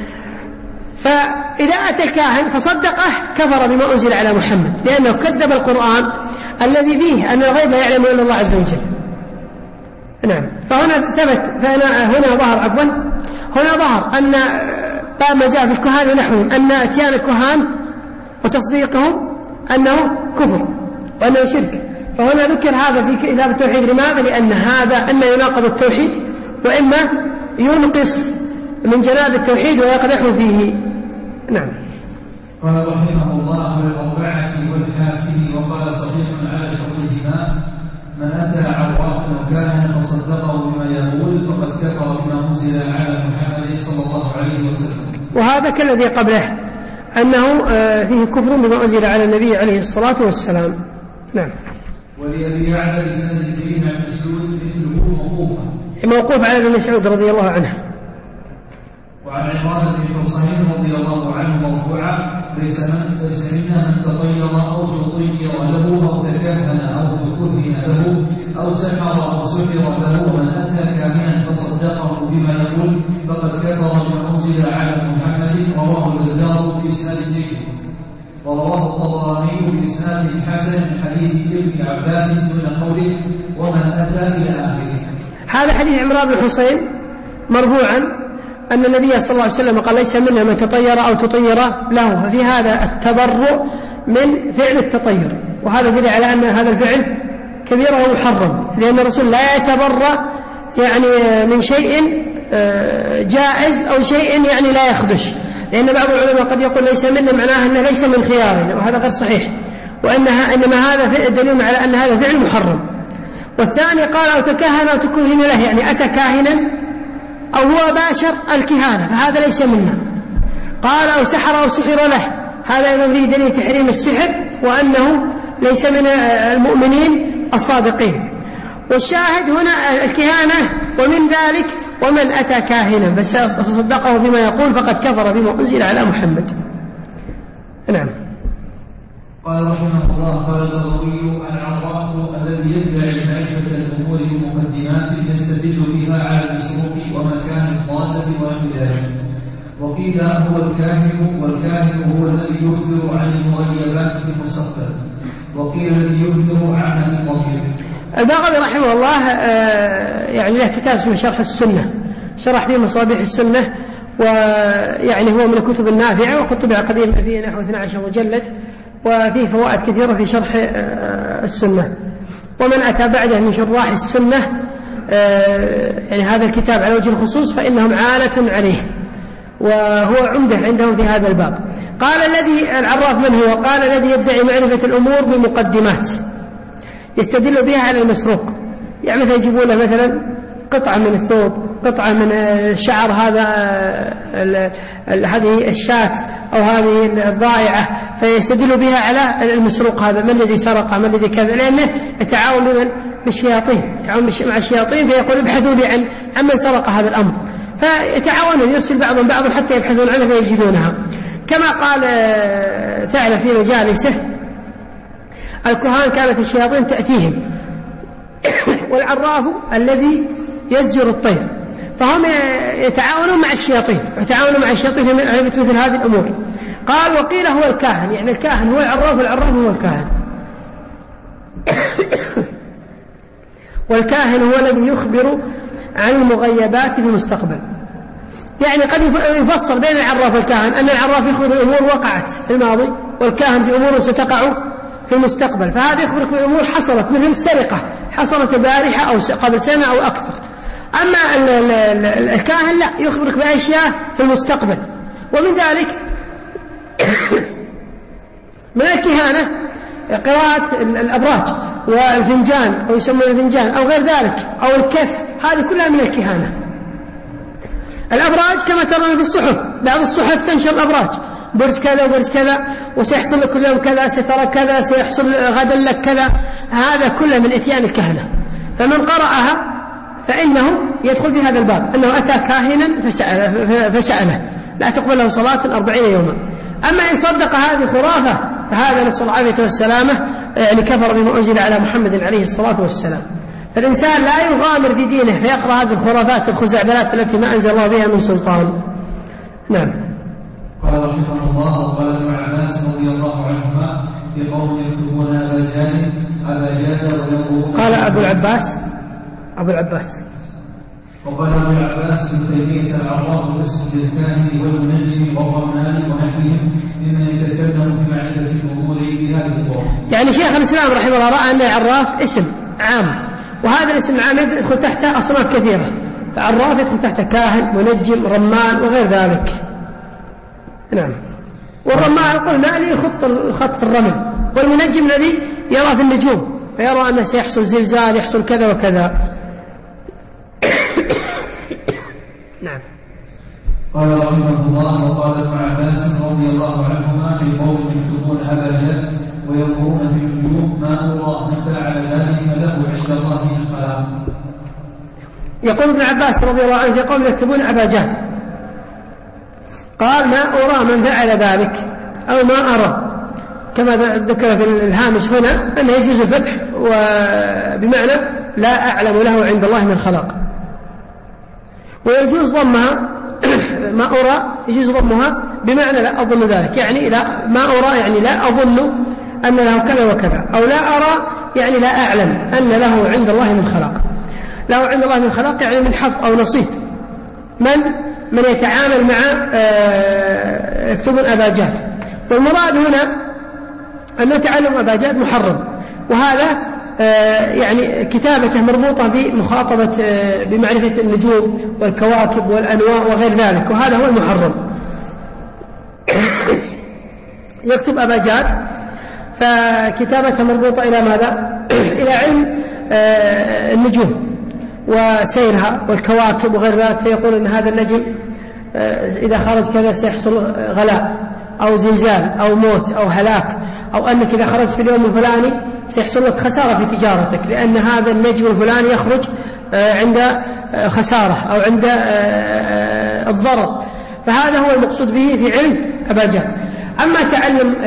فإذا أتى الكاهن فصدقه كفر بما أنزل على محمد، لأنه كذب القرآن الذي فيه أن الغيب لا يعلم إلا الله عز وجل. نعم. فهنا ثبت، فهنا هنا ظهر عفوا هنا ظهر أن باب ما جاء في الكهان ونحوهم أن أتيان الكهان وتصديقهم أنه كفر وأنه شرك. فهنا ذكر هذا في كتاب التوحيد. لماذا؟ لأن هذا إما يناقض التوحيد وإما ينقص من جناب التوحيد ويقدح فيه. نعم. قال رحمه الله: والأربعة والحاكم وقال صحيح على شرطهما: من أتى عرافا كان فصدقه بما يقول فقد كفر بما أنزل على محمد صلى الله عليه وسلم. وهذا كالذي قبله أنه فيه كفر بما أنزل على النبي عليه الصلاة والسلام. نعم. ولأبي يعلى بسند جرير عن مسعود مثله موقوفا، موقوف على ابن مسعود رضي الله عنه. وعن عمران بن حصين رضي الله عنه مرفوعا: ليس منا من تطير او تطير له او تكهن او تكهن له او سحر او سحر له، من اتى كاهنا فصدقه بما يقول فقد كفر بما انزل على محمد. رواه البزار باسناد جيد، ورواه الطبراني باسناد حسن من حديث ابن عباس دون قوله: ومن اتى الى اخره. هذا حديث عمران بن حصين مرفوعا أن النبي صلى الله عليه وسلم قال ليس منا من تطير أو تطير له، ففي هذا التبرؤ من فعل التطير، وهذا دليل على أن هذا الفعل كبيرة ومحرم، لأن الرسول لا يتبرأ يعني من شيء جائز أو شيء يعني لا يخدش، لأن بعض العلماء قد يقول ليس منا معناه أنه ليس من خيارنا، وهذا غير صحيح، وأنها إنما هذا دليل على أن هذا فعل محرم. والثاني قال أو تكهن أو تكهن له، يعني أتى كاهنا أو هو باشر الكهانة، فهذا ليس منا. قال أو سحر أو سحر له، هذا أيضا فيه دليل تحريم السحر وأنه ليس من المؤمنين الصادقين. والشاهد هنا الكهانة، ومن ذلك ومن أتى كاهنا فصدقه بما يقول فقد كفر بما أنزل على محمد. نعم. قال رحمه الله قال البغوي العراف الذي يدعي معرفة الأمور بمقدمات يستدل بها على المسروق ومكان الضالة ونحو ذلك. وقيل هو الكاهن، والكاهن هو الذي يخبر عن المغيبات في المستقبل، وقيل الذي يخبر عن الضمير. البغوي رحمه الله يعني له كتاب اسمه شرح السنة، شرح فيه مصابيح السنة، ويعني هو من الكتب النافعة، وخطب قديما فيه نحو اثني عشر مجلد، وفيه فوائد كثيرة في شرح السنة. ومن أتى بعده من شراح السنة يعني هذا الكتاب على وجه الخصوص فإنهم عالة عليه، وهو عمده عندهم في هذا الباب. قال الذي العراف من هو؟ قال الذي يدعي معرفة الأمور بمقدمات يستدل بها على المسروق، يعني مثلا يجيبون له مثلا قطعة من الثوب، قطعة من الشعر، هذا هذه الشاة أو هذه الضائعة، فيستدل بها على المسروق، هذا من الذي سرقه، من الذي كذا، لأنه يتعاون بمن بالشياطين، يتعاون مع الشياطين، فيقول ابحثوا لي عن عمن سرق هذا الأمر، فيتعاونون، يرسل بعضهم بعضا حتى يبحثون عنه فيجدونها. كما قال ثعلب في مجالسه الكهان كانت الشياطين تأتيهم، والعراف الذي يزجر الطير، فهم يتعاونون مع الشياطين، يتعاونون مع الشياطين في معرفة مثل هذه الأمور. قال وقيل هو الكاهن، يعني الكاهن هو العراف والعراف هو الكاهن. والكاهن هو الذي يخبر عن المغيبات في المستقبل، يعني قد يفصل بين العراف والكاهن أن العراف يخبر بأمور وقعت في الماضي، والكاهن في أمور ستقع في المستقبل، فهذا يخبرك بأمور حصلت مثل السرقة حصلت البارحة أو قبل سنة أو أكثر. أما الكاهن لا، يخبرك بأشياء في المستقبل. ومن ذلك من الكهانة قراءة الأبراج والفنجان أو يسمون الفنجان أو غير ذلك أو الكف، هذه كلها من الكهانة. الأبراج كما ترون في الصحف، بعض الصحف تنشر الأبراج، برج كذا وبرج كذا، وسيحصل لك كل يوم كذا، سترى كذا، سيحصل غدا لك كذا، هذا كله من إتيان الكهنة. فمن قرأها فإنه يدخل في هذا الباب، أنه أتى كاهنا فسأل فسأله لا تقبل له صلاة أربعين يوما. أما إن صدق هذه خرافة فهذا نسأل الله العافية والسلامة، يعني كفر بما أنزل على محمد عليه الصلاة والسلام. فالإنسان لا يغامر في دينه فيقرأ هذه الخرافات الخزعبلات التي ما أنزل الله بها من سلطان. نعم. قال رحمه الله وقال ابن عباس رضي الله عنهما في قوم يكتبون أبا جهل أبا جهل ويقولون. قال أبو العباس أبو العباس وقال أبو العباس ابن تيمية العراف اسم للكاهن والمنجم والرمان ونحوهم ممن يتكلم في معرفة الأمور بهذه الطرق. يعني شيخ الإسلام رحمه الله رأى أن العراف اسم عام، وهذا الاسم العام يدخل تحته أصناف كثيرة، فعراف يدخل تحته كاهن منجم رمان وغير ذلك. نعم. والرمان قلنا الذي يخط الخط في الرمل، والمنجم الذي يرى في النجوم فيرى أنه سيحصل زلزال يحصل كذا وكذا. نعم. قال رحمه الله وقال ابن عباس رضي الله عنهما في قوم يكتبون أبا جهل وينظرون في النجوم ما أرى من فعل ذلك له عند الله من خلاق. يقول ابن عباس رضي الله عنه في قوم يكتبون أبا جهل، قال ما أرى من فعل ذلك أو ما أرى، كما ذكر في الهامش هنا أنه يجوز الفتح وبمعنى لا أعلم له عند الله من خلاق، ويجوز ضمها ما أرى يجوز ضمها بمعنى لا أظن ذلك، يعني لا ما أرى يعني لا أظن أن له كذا وكذا، أو لا أرى يعني لا أعلم أن له عند الله من خلاق. له عند الله من خلاق يعني من حظ أو نصيب، من من يتعامل مع يكتبون أباجات. والمراد هنا أن تعلم أباجات محرم، وهذا يعني كتابته مربوطة بمخاطبة بمعرفة النجوم والكواكب والأنواع وغير ذلك، وهذا هو المحرم. يكتب أباجات فكتابتها مربوطة إلى ماذا؟ إلى علم النجوم وسيرها والكواكب وغير ذلك، فيقول أن هذا النجم إذا خرج كذا سيحصل غلاء أو زلزال أو موت أو هلاك، أو أنك إذا خرجت في اليوم الفلاني سيحصل لك خسارة في تجارتك لأن هذا النجم الفلاني يخرج عند خسارة أو عند الضرر. فهذا هو المقصود به في علم أباجات. أما تعلم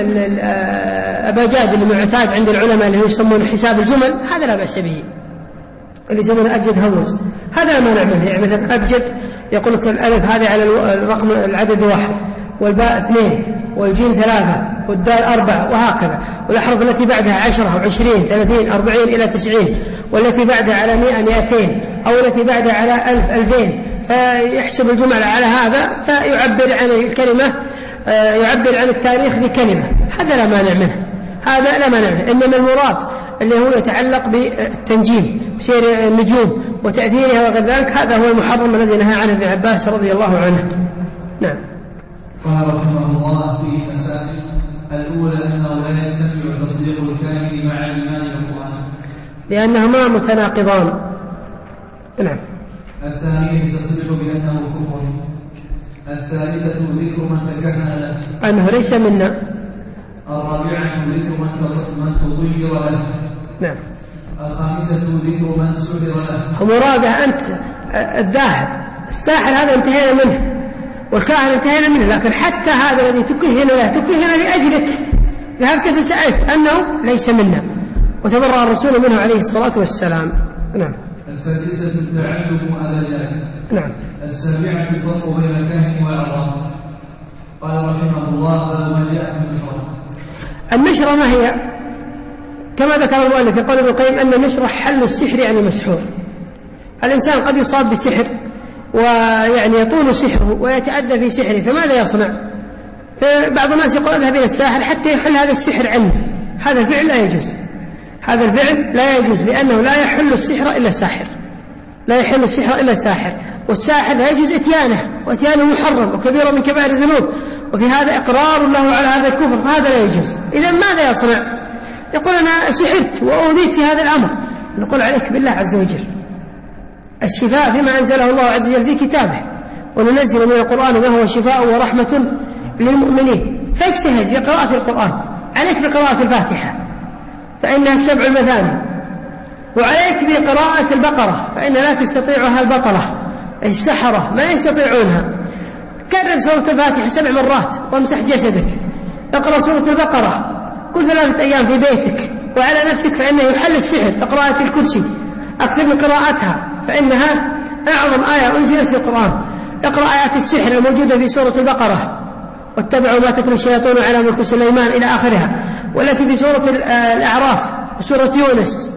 الأباجاد اللي معتاد عند العلماء اللي يسمون حساب الجمل، هذا لا بأس به، اللي يسمونه أبجد هوز، هذا لا مانع منه. يعني مثلا أبجد يقول لك الألف هذه على الرقم العدد واحد، والباء اثنين، والجيم ثلاثة، والدال أربعة، وهكذا. والأحرف التي بعدها عشرة وعشرين ثلاثين أربعين إلى تسعين، والتي بعدها على مئة مئتين، أو التي بعدها على ألف ألفين، فيحسب الجمل على هذا فيعبر عن الكلمة، يعبر عن التاريخ بكلمة، هذا لا مانع منه، هذا لا مانع منه. إنما المراد اللي هو يتعلق بالتنجيم بسير النجوم وتأثيرها وغير ذلك، هذا هو المحرم الذي نهى عنه ابن عباس رضي الله عنه. نعم. قال رحمه الله في مسائل: الأولى أنه لا يستمع تصديق الكامل مع الإيمان بالقرآن لأنهما متناقضان. نعم. الثانية تصديق بأنه كفر. الثالثة ذكر من تكهن له أنه ليس منا. الرابعة ذكر من تضير له. نعم. الخامسة ذكر من سحر له. ومراده أنت الذاهب الساحر هذا انتهينا منه، والكاهن انتهينا منه، لكن حتى هذا الذي تكهن له تكهن لأجلك، ذهبت فسألت أنه ليس منا، وتبرأ الرسول منه عليه الصلاة والسلام. نعم. السادسة التعلم أباجات. نعم. السابعة الفرق بين الكاهن والعراف. قال رحمه الله: باب ما جاء في النشرة. النشرة ما هي؟ كما ذكر المؤلف يقول ابن القيم أن النشرة حل السحر يعني مسحور. الإنسان قد يصاب بسحر ويعني يطول سحره ويتأذى في سحره، فماذا يصنع؟ فبعض الناس يقول اذهب إلى الساحر حتى يحل هذا السحر عنه. هذا الفعل لا يجوز، هذا الفعل لا يجوز، لأنه لا يحل السحر إلا ساحر، لا يحل السحر إلا ساحر، والساحر لا يجوز اتيانه، واتيانه محرم وكبير من كبائر الذنوب، وفي هذا إقرار له على هذا الكفر، فهذا لا يجوز. إذا ماذا يصنع؟ يقول أنا سحرت وأوذيت في هذا الأمر، نقول عليك بالله عز وجل الشفاء فيما أنزله الله عز وجل في كتابه، وننزل من القرآن ما هو شفاء ورحمة للمؤمنين، فاجتهد في قراءة القرآن، عليك بقراءة الفاتحة فإنها السبع المثاني، وعليك بقراءة البقرة فإن لا تستطيعها البطلة، السحرة ما يستطيعونها. كرر سورة الفاتحة سبع مرات وامسح جسدك، اقرأ سورة البقرة كل ثلاثة أيام في بيتك وعلى نفسك فإنه يحل السحر. قراءة الكرسي أكثر من قراءتها فإنها أعظم آية أنزلت في القرآن. اقرأ آيات السحر الموجودة في سورة البقرة: واتبعوا ما تتلو الشياطين على ملك سليمان إلى آخرها، والتي في سورة الأعراف وسورة يونس.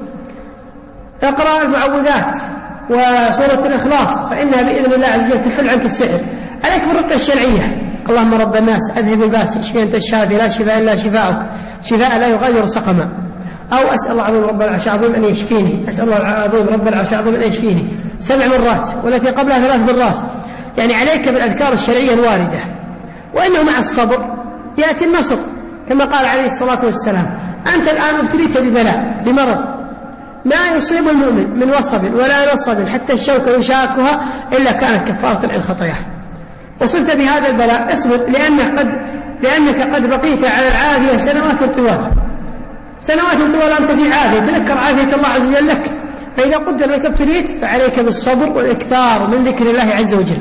اقرأ المعوذات وسورة الإخلاص فإنها بإذن الله عز وجل تحل عنك السحر. عليك بالرقية الشرعية: اللهم رب الناس أذهب الباس اشفي أنت الشافي لا شفاء إلا شفاؤك شفاء لا يغادر سقما. أو أسأل الله العظيم رب العرش العظيم أن يشفيني، أسأل الله العظيم رب العرش العظيم أن يشفيني سبع مرات، والتي قبلها ثلاث مرات. يعني عليك بالأذكار الشرعية الواردة. وإنه مع الصبر يأتي النصر، كما قال عليه الصلاة والسلام: أنت الآن ابتليت ببلاء بمرض ما يصيب المؤمن من وصب ولا نصب حتى الشوكة يشاكها إلا كانت كفارة عن خطاياه. وصلت بهذا البلاء اصبر، لأنك قد, لأنك قد بقيت على العافية سنوات طوال، سنوات طوال أنت في عافية، تذكر عافية الله عز وجل لك. فإذا قدر لك ابتليت فعليك بالصبر والإكثار من ذكر الله عز وجل.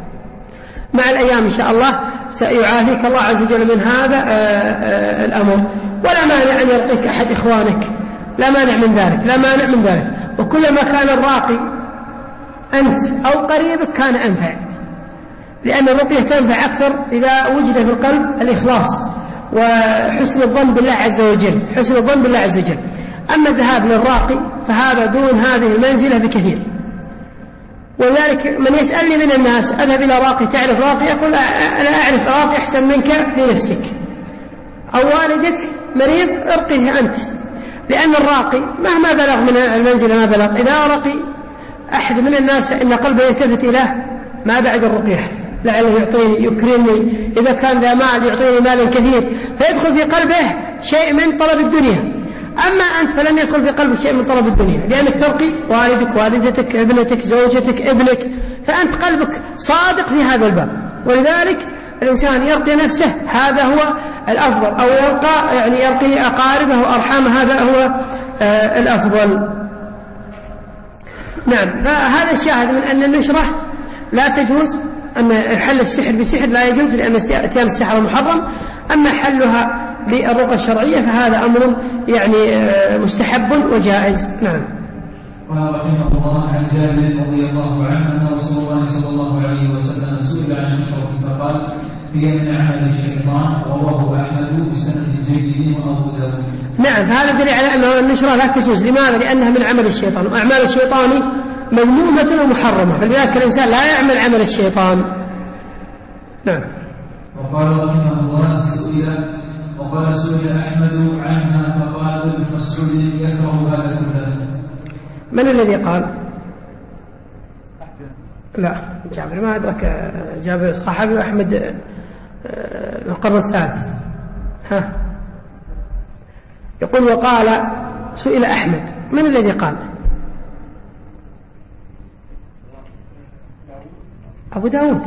مع الأيام إن شاء الله سيعافيك الله عز وجل من هذا الأمر. ولا مانع أن يرقيك أحد إخوانك، لا مانع من ذلك، لا مانع من ذلك. وكلما كان الراقي أنت أو قريبك كان أنفع، لأن الرقية تنفع أكثر إذا وجد في القلب الإخلاص وحسن الظن بالله عز وجل، حسن الظن بالله عز وجل. أما الذهاب للراقي فهذا دون هذه المنزلة بكثير. ولذلك من يسألني من الناس أذهب إلى راقي تعرف راقي؟ أقول أنا أعرف راقي أحسن منك لنفسك، أو والدك مريض ارقه أنت، لأن الراقي مهما بلغ من المنزل ما بلغ إذا رقي أحد من الناس فإن قلبه يلتفت إلى ما بعد الرقية، لعله يعطيني يكرمني، إذا كان ذا مال يعطيني مالا كثير، فيدخل في قلبه شيء من طلب الدنيا. أما أنت فلن يدخل في قلبك شيء من طلب الدنيا، لأنك ترقي والدك والدتك ابنتك زوجتك ابنك، فأنت قلبك صادق في هذا الباب. ولذلك الإنسان يرقي نفسه هذا هو الأفضل، أو يرقى يعني يرقي أقاربه وأرحامه هذا هو آه الأفضل. نعم. فهذا الشاهد من أن النشرة لا تجوز، أن حل السحر بسحر لا يجوز لأن اتيان السحر محرم. أما حلها بالرقى الشرعية فهذا أمر يعني مستحب وجائز. نعم. قال رحمه الله عن جابر رضي الله عنه أن رسول الله صلى الله عليه وسلم سئل عن النشرة فقال هي من عمل الشيطان، رواه أحمد بسند جيد وأبو داود. نعم. فهذا دليل على أن النشرة لا تجوز. لماذا؟ لأنها من عمل الشيطان، وأعمال الشيطان مذمومة ومحرمة، فلذلك الإنسان لا يعمل عمل الشيطان. نعم. وقال رحمه الله سئل وقال سئل أحمد عنها فقال ابن مسعود يكره هذا كله. من الذي قال؟ لا جابر ما أدرك. جابر صحابي وأحمد القرن الثالث. ها يقول وقال سئل أحمد، من الذي قال؟ أبو داود.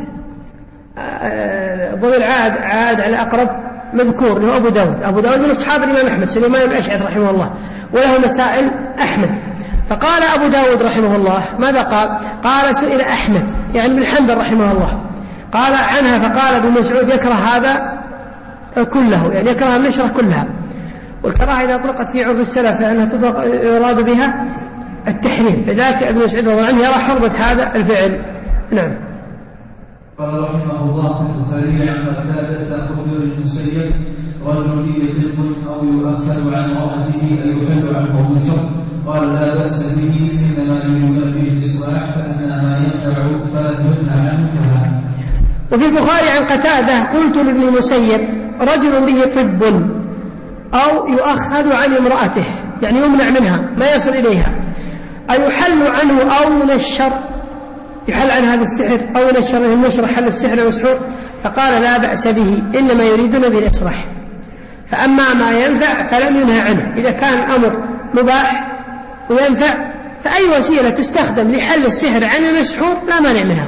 ضمير عاد عاد على أقرب مذكور له أبو داود. أبو داود من أصحاب الإمام أحمد سليمان بن أشعث رحمه الله، وله مسائل أحمد. فقال أبو داود رحمه الله ماذا قال؟ قال سئل أحمد يعني بن حنبل رحمه الله قال عنها فقال ابن مسعود يكره هذا كله، يعني يكره النشرة كلها. والكراهة إذا أطلقت في عرف السلف فإنها تطلق يراد بها التحريم، فذاك ابن مسعود رضي الله عنه يرى حرمة هذا الفعل. نعم. قال رحمه الله البخاري عن قتادة تأخذ المسيب رجل يطلق أو يؤخذ عن امرأته أو يحل عنه النشر، قال لا بأس به إنما يريد به الإصلاح فإنما ما ينفع فينهى عنه كذا. وفي البخاري عن قتادة قلت لابن المسيب رجل به طب أو يؤخذ عن امرأته يعني يمنع منها ما يصل إليها، أيحل عنه أو نشر، يحل عن هذا السحر أو نشر النشر حل السحر والسحور، فقال لا بأس به إنما يريدون بالإصلاح، فأما ما ينفع فلم ينهى عنه. إذا كان الأمر مباح وينفع فأي وسيلة تستخدم لحل السحر عن المسحور لا مانع منها.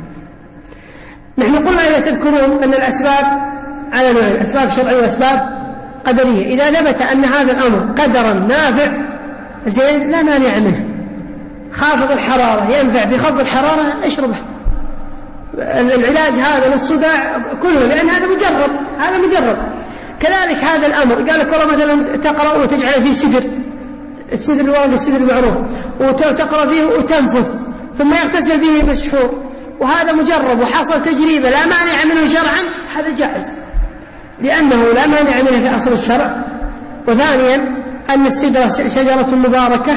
نحن قلنا إذا تذكرون أن الأسباب على نوعين، أسباب شرعية وأسباب قدرية. إذا ثبت أن هذا الأمر قدرا نافع زين لا مانع منه. خافض الحرارة ينفع في خفض الحرارة اشربه. العلاج هذا للصداع كله لأن هذا مجرب، هذا مجرب. كذلك هذا الأمر قال لك والله مثلا تقرأ وتجعل فيه سدر، السدر الورد السدر المعروف، وتقرأ فيه وتنفث ثم يغتسل فيه مسحور، وهذا مجرب وحصل تجريبه لا مانع منه شرعا، هذا جائز لأنه لا مانع منه في أصل الشرع. وثانيا أن السدرة شجرة مباركة.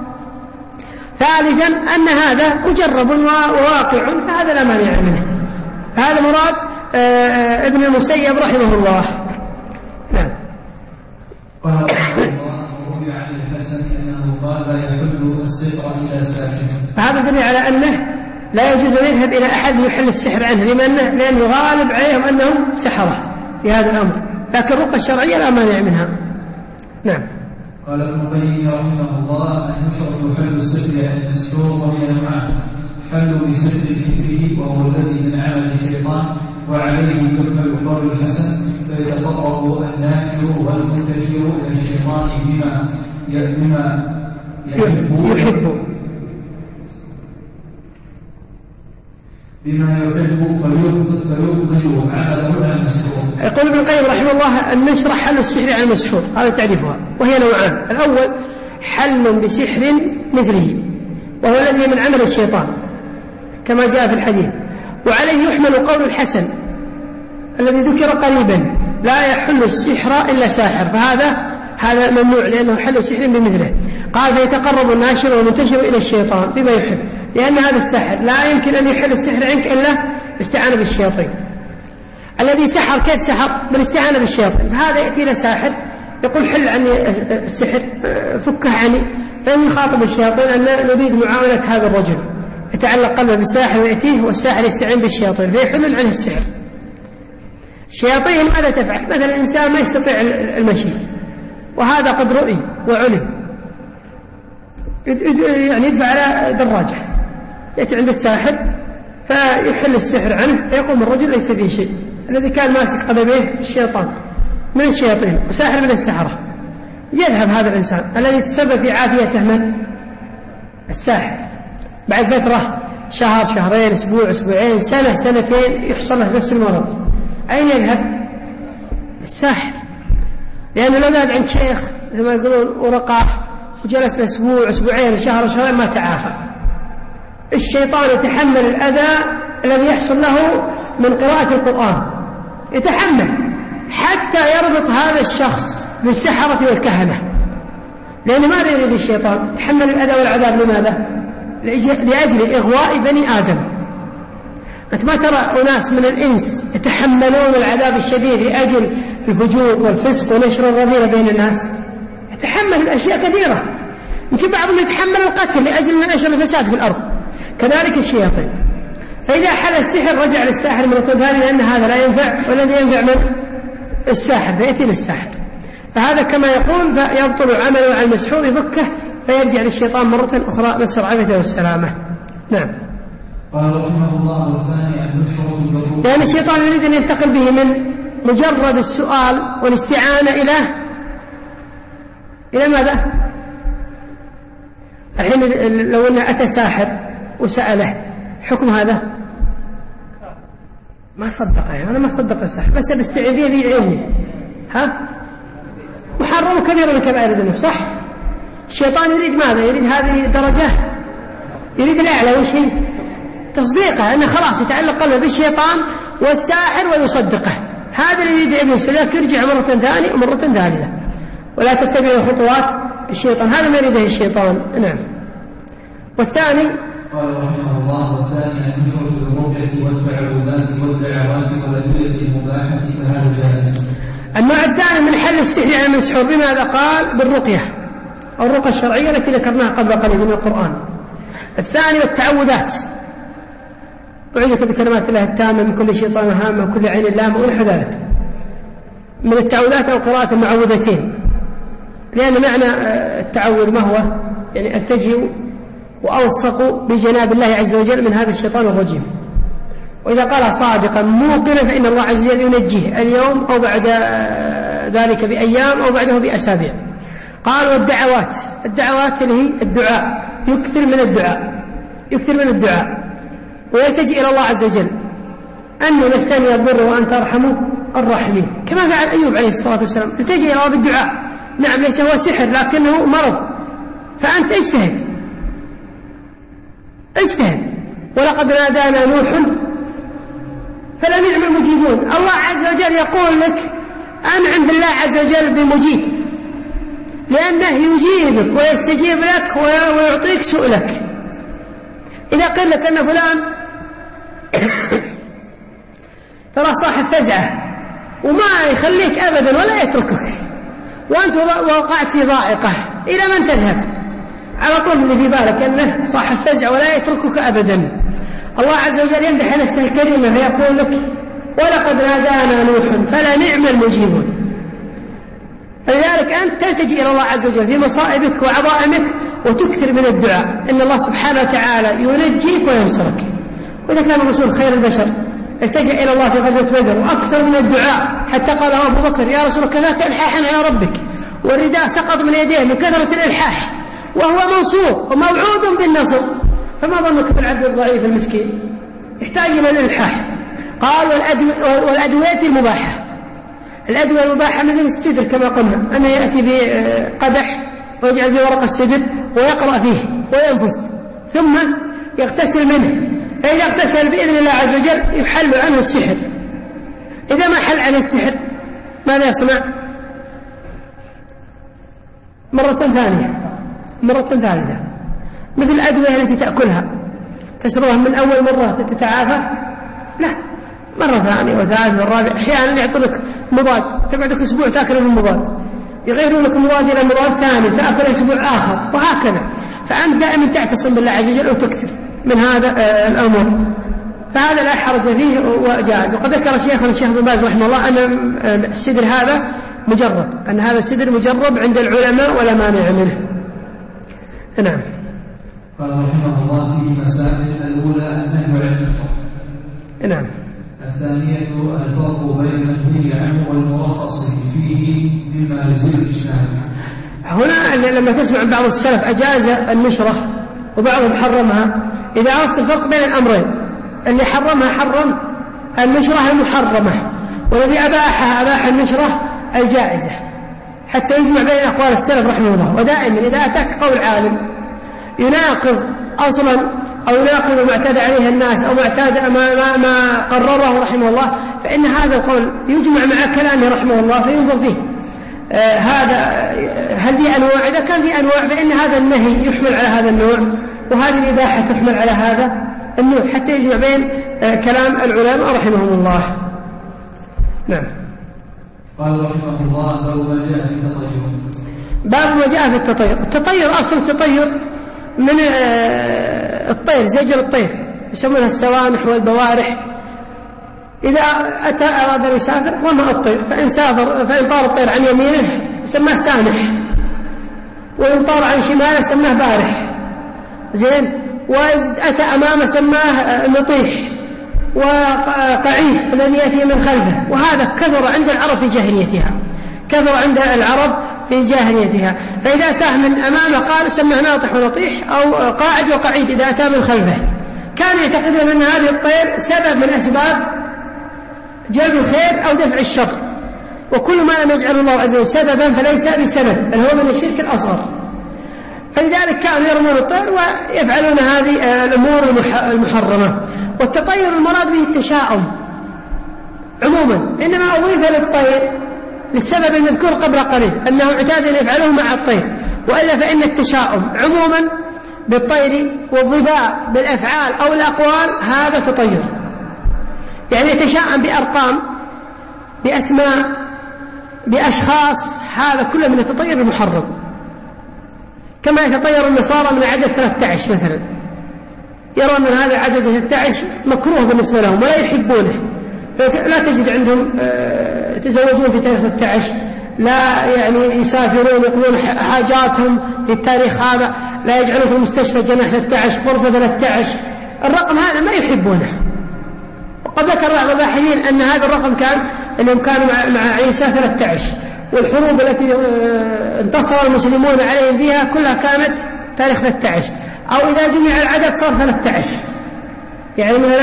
ثالثا أن هذا مجرب وواقع فهذا لا مانع منه. هذا مراد ابن المسيب رحمه الله. نعم. قال رحمه الله وروي عن الحسن أنه قال لا يحل السحر إلا ساحر. فهذا دليل على أنه لا يجوز أن يذهب إلى أحد يحل السحر عنه، لأنه, لأنه غالب عليهم أنهم سحرة في هذا الأمر، لكن الرقى الشرعية لا مانع منها. نعم. قال ابن القيم رحمه الله النشر يحل السحر عند السحور وهي نوعان، حل بسحر كفره وهو الذي من عمل الشيطان وعليه يحمل قول الحسن، فيتقرب الناشر والمنتشر الى الشيطان بما بما يحب يحب بما يحب فيبطل عمله عن المسحور. يقول ابن القيم رحمه الله النشر حل السحر عن المسحور، هذا تعريفها، وهي نوعان. الأول حل بسحر مثله وهو الذي من عمل الشيطان كما جاء في الحديث، وعليه يحمل قول الحسن الذي ذكر قريبا لا يحل السحر إلا ساحر، فهذا هذا ممنوع لأنه حل السحر بمثله. قال فيتقرب الناشر والمنتشر إلى الشيطان بما يحب، لأن هذا الساحر لا يمكن أن يحل السحر عنك إلا باستعانة بالشياطين. الذي سحر كيف سحر؟ بالاستعانة بالشياطين. فهذا يأتي إلى ساحر يقول حل عني السحر، فكه عني، فإن يخاطب الشياطين أن نريد معاملة هذا الرجل، يتعلق قلبه بالساحر ويأتيه والساحر يستعين بالشياطين فيحلل عنه السحر. الشياطين ماذا تفعل؟ مثلا الإنسان ما يستطيع المشي وهذا قد رؤي وعلم، يعني يدفع على دراجة، يأتي عند الساحر فيحل السحر عنه فيقوم الرجل ليس فيه شيء. الذي كان ماسك قدميه الشيطان من الشياطين وساحر من السحرة، يذهب هذا الإنسان الذي تسبب في عافيته من الساحر. بعد فترة شهر شهرين أسبوع أسبوعين سنة سنتين يحصل له نفس المرض، أين يذهب؟ الساحر. لأنه لو ذهب عند شيخ مثل ما يقولون ورقاه وجلس أسبوع أسبوعين شهر شهرين ما تعافى. الشيطان يتحمل الأذى الذي يحصل له من قراءة القرآن، يتحمل حتى يربط هذا الشخص بالسحرة والكهنة. لأن ماذا يريد الشيطان؟ يتحمل الأذى والعذاب لماذا؟ لأجل إغواء بني آدم. أنت ما ترى أناس من الإنس يتحملون العذاب الشديد لأجل الفجور والفسق ونشر الرذيلة بين الناس؟ يتحمل الأشياء كثيرة، يمكن بعضهم يتحمل القتل لأجل نشر الفساد في الأرض. كذلك الشياطين. فإذا حل السحر رجع للساحر مرة ثانية، لأن هذا لا ينفع والذي ينفع من الساحر، فيأتي للساحر. فهذا كما يقول فيبطل عمله على المسحور يفكه فيرجع للشيطان مرة أخرى، نسأل العافية والسلامة. نعم. قال رحمه الله والثاني المشروط بالروح، لأن الشيطان يريد أن ينتقل به من مجرد السؤال والاستعانة إلى إلى ماذا؟ الحين لو أنه أتى ساحر وسأله حكم هذا ما صدقه، يعني أنا ما صدق الساحر بس بستعين به في علمي، ها محرم كبير من كبائر الذنوب، صح؟ الشيطان يريد ماذا؟ يريد هذه الدرجة، يريد الأعلى. وش هي؟ تصديقه، أنه خلاص يتعلق قلبه بالشيطان والساحر ويصدقه. هذا اللي يريد إبليس، فذاك يرجع مرة ثانية ومرة ثالثة ولا تتبع خطوات الشيطان. هذا ما يريده الشيطان. نعم. والثاني قال رحمه الله والثاني المشروط بالرقية والتعوذات والدعوات والأدوية المباحة فهذا جائز. النوع الثاني من حل السحر على المسحور بماذا؟ قال بالرقية أو الرقى الشرعية التي ذكرناها قبل قليل من القرآن. الثاني والتعوذات، أعوذك بكلمات الله التامة من كل شيطان هامة وكل عين لامة ونحو ذلك من التعوذات أو قراءة المعوذتين. لأن معنى التعوذ ما هو؟ يعني ألتجئ وألصق بجناب الله عز وجل من هذا الشيطان الرجيم. وإذا قال صادقا موقنا فإن الله عز وجل ينجيه اليوم أو بعد ذلك بأيام أو بعده بأسابيع. قال والدعوات، الدعوات اللي هي الدعاء، يكثر من الدعاء يكثر من الدعاء ويلتجئ إلى الله عز وجل أني نفسني الضر وأنت أرحم الراحمين، كما فعل أيوب عليه الصلاة والسلام، التجئ إلى الله بالدعاء. نعم ليس هو سحر لكنه مرض، فأنت اجتهد اجتهد. ولقد نادانا نوح فلنعم المجيبون. الله عز وجل يقول لك أنعم بالله عز وجل بمجيب، لأنه يجيبك ويستجيب لك ويعطيك سؤلك. إذا قيل لك أن فلان ترى صاحب فزعة وما يخليك أبدا ولا يتركك وأنت وقعت في ضائقة، إلى من تذهب؟ على طول اللي في بالك أنه صاحب فزعة ولا يتركك أبدا. الله عز وجل يمدح نفسه الكريمة فيقول لك ولقد نادانا نوح فلنعم المجيبون. فلذلك أنت تلتجئ إلى الله عز وجل في مصائبك وعظائمك وتكثر من الدعاء، إن الله سبحانه وتعالى ينجيك وينصرك. وإذا كان الرسول خير البشر التجأ إلى الله في غزوة بدر وأكثر من الدعاء حتى قال أبو بكر يا رسول كفاك إلحاحا على ربك، والرداء سقط من يديه من كثرة الإلحاح وهو منصور وموعود بالنصر، فما ظنك بالعبد الضعيف المسكين يحتاج إلى الإلحاح. قال والأدوية المباحة، الأدوية المباحة مثل السدر كما قلنا، أنه يأتي بقدح ويجعل فيه ورق السدر ويقرأ فيه وينفث ثم يغتسل منه، فإذا اغتسل بإذن الله عز وجل يحل عنه السحر. إذا ما حل عنه السحر ماذا يصنع؟ مرة ثانية مرة ثالثة مثل الأدوية التي تأكلها تشربها من أول مرة تتعافى؟ لا، مرة ثانية وثالثة والرابعة. أحيانا يعطونك مضاد تقعدك أسبوع تأكل من المضاد، يغيرون لك مضاد إلى مضاد ثاني تأكل أسبوع آخر، وهكذا. فأنت دائما تعتصم بالله عز وجل وتكثر من هذا الأمر، فهذا لا حرج فيه وجائز. وقد ذكر شيخنا الشيخ بن باز رحمه الله أن السدر هذا مجرب، أن هذا السدر مجرب عند العلماء ولا مانع منه. نعم. قال رحمه الله في مسائل الأولى النهي عن الشرب. نعم. الثانية الفرق بين المنهي عنه والمرخص فيه مما يزيل الإشكال. هنا لما تسمع بعض السلف أجاز النشرة وبعضهم حرمها، إذا عرفت الفرق بين الأمرين، اللي حرمها حرم النشرة المحرمة، والذي أباحها أباح النشرة الجائزة، حتى يجمع بين أقوال السلف رحمه الله. ودائما إذا أتاك قول عالم يناقض أصلا أو يناقض ما اعتاد عليه الناس أو ما اعتاد ما, ما, ما قرره رحمه الله، فإن هذا القول يجمع مع كلامه رحمه الله فينظر فيه. آه هذا هل في أنواع؟ إذا كان في أنواع فإن هذا النهي يحمل على هذا النوع، وهذه الإباحة تحمل على هذا النوع، حتى يجمع بين آه كلام العلماء رحمهم الله. نعم. قال رحمه الله باب ما جاء في التطير. باب ما جاء في التطير. التطير أصل التطير من آه الطير، زجر الطير يسمونها السوانح والبوارح. إذا أتى أراد أن يسافر رمى الطير، فإن سافر فإن طار الطير عن يمينه سماه سانح، وإن طار عن شماله سماه بارح، زين. وإذا أتى أمامه سماه نطيح وقعيد الذي يأتي من خلفه. وهذا كثر عند العرب في جاهليتها، كثر عند العرب في جاهليتها. فإذا أتاه من أمامه قال سماه ناطح ونطيح، أو قاعد وقعيد إذا أتى من خلفه. كانوا يعتقدون أن هذه الطير سبب من أسباب جلب الخير أو دفع الشر، وكل ما لم يجعل الله عز وجل سببا فليس بسبب، بل هو من الشرك الأصغر. فلذلك كانوا يرمون الطير ويفعلون هذه الأمور المحرمة. والتطير المراد به التشاؤم عموما، إنما أضيف للطير للسبب المذكور قبل قليل أنه اعتاد أن يفعله مع الطير، وإلا فإن التشاؤم عموما بالطير والظباء بالأفعال أو الأقوال هذا تطير، يعني يتشاءم بأرقام بأسماء بأشخاص، هذا كله من التطير المحرم. كما يتطير النصارى من عدد ثلاثة عشر مثلا، يرون أن هذا عدد ثلاثة عشر مكروه بالنسبة لهم ولا يحبونه، لا تجد عندهم يتزوجون في تاريخ ثلاثة عشر، لا يعني يسافرون يقضون حاجاتهم في التاريخ هذا، لا يجعلون في المستشفى جناح ثلاثة عشر غرفة ثلاثة عشر، الرقم هذا ما يحبونه. وقد ذكر بعض الباحثين أن هذا الرقم كان أنهم كانوا مع عيسى ثلاثة عشر، والحروب التي انتصر المسلمون عليهم فيها كلها كانت تاريخ ثلاثة عشر، أو إذا جمع العدد صار ثلاثة عشر، يعني مثلا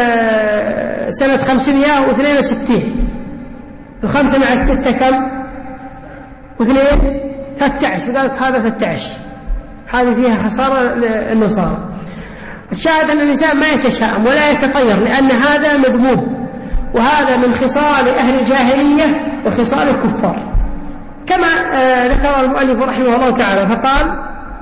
سنة خمسمائة واثنين وستين، الخمسة مع الستة كم؟ واثنين ثلاثة عشر، فذلك هذا ثلاثة عشر، هذه فيها خسارة للنصارى. الشاهد أن الإنسان ما يتشاءم ولا يتطير، لأن هذا مذموم، وهذا من خصال أهل الجاهلية وخصال الكفار، كما ذكر المؤلف رحمه الله تعالى فقال: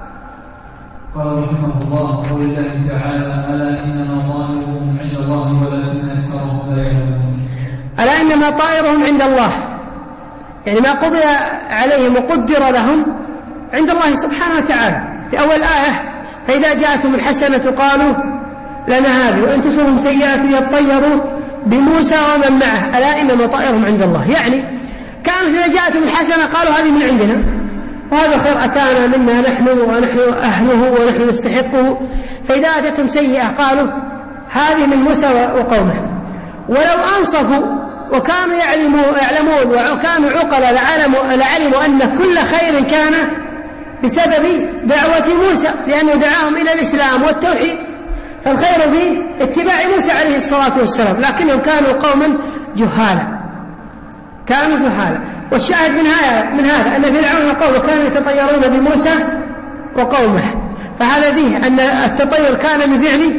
قال رحمه الله قول الله تعالى: ألا إنما طائرهم عند الله ولكن أكثرهم لا يعلمون. ألا إنما طائرهم عند الله، يعني ما قضي عليهم وقدر لهم عند الله سبحانه وتعالى. في أول آية: فإذا جاءتهم الحسنة قالوا لنا هذه وإن تصبهم سيئة يطيروا بموسى ومن معه ألا إنما طائرهم عند الله. يعني كانت إذا جاءتهم الحسنة قالوا هذه من عندنا، وهذا الخير أتانا منا نحن ونحن أهله ونحن نستحقه. فإذا أتتهم سيئة قالوا هذه من موسى وقومه. ولو أنصفوا وكانوا يعلمون وكانوا عقلا لعلموا, لعلموا أن كل خير كان بسبب دعوة موسى، لأنه دعاهم إلى الإسلام والتوحيد، فالخير في اتباع موسى عليه الصلاة والسلام، لكنهم كانوا قوما جهالا، كانوا جهالا. والشاهد من هذا من هذا أن فرعون وقومه كانوا يتطيرون بموسى وقومه، فهذا فيه أن التطير كان من فعل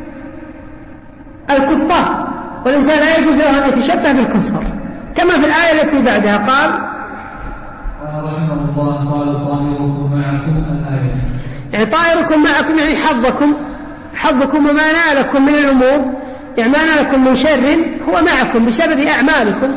الكفار، والإنسان لا يجوز له أن يتشبه بالكفار، كما في الآية التي بعدها قال: قال رحمه الله قال طائركم معكم الآية، يعني طائركم معكم يعني حظكم حظكم وما نالكم من الأمور، يعني ما نالكم من شر هو معكم بسبب أعمالكم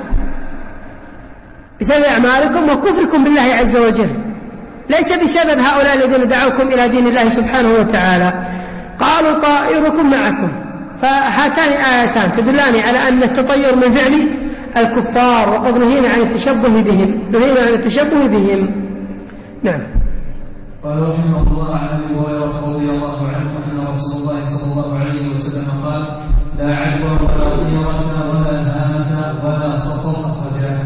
بسبب أعمالكم وكفركم بالله عز وجل، ليس بسبب هؤلاء الذين دعوكم إلى دين الله سبحانه وتعالى. قالوا طائركم معكم. فهاتان الآيتان تدلان على أن التطير من فعل الكفار، وقد نهينا عن التشبه بهم نهينا عن التشبه بهم. نعم. قال رحمه الله عن ابي هريره رضي الله عنه ان رسول الله صلى الله عليه وسلم قال: لا عدوى ولا طيرة ولا هامة ولا صفر أخرجاه.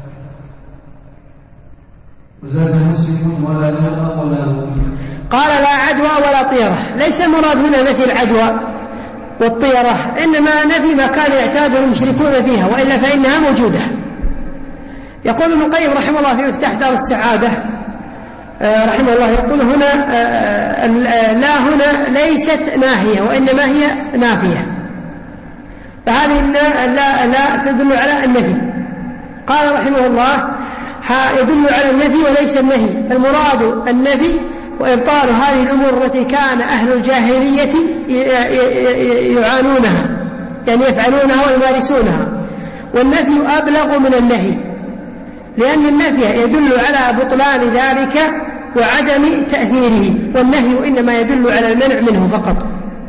وزاد مسلم: ولا نقى ولا هم. قال: لا عدوى ولا طيرة. ليس المراد هنا نفي العدوى والطيرة، إنما نفي ما كان يعتاده المشركون فيها، وإلا فإنها موجودة. يقول ابن القيم رحمه الله في مفتاح دار السعادة رحمه الله، يقول هنا لا هنا ليست ناهية وإنما هي نافية، فهذه لا, لا تدل على النفي. قال رحمه الله: يدل على النفي وليس النهي، فالمراد النفي وإبطال هذه الأمور التي كان أهل الجاهلية يعانونها، يعني يفعلونها ويمارسونها. والنفي أبلغ من النهي، لأن النفي يدل على بطلان ذلك وعدم تأثيره، والنهي إنما يدل على المنع منه فقط.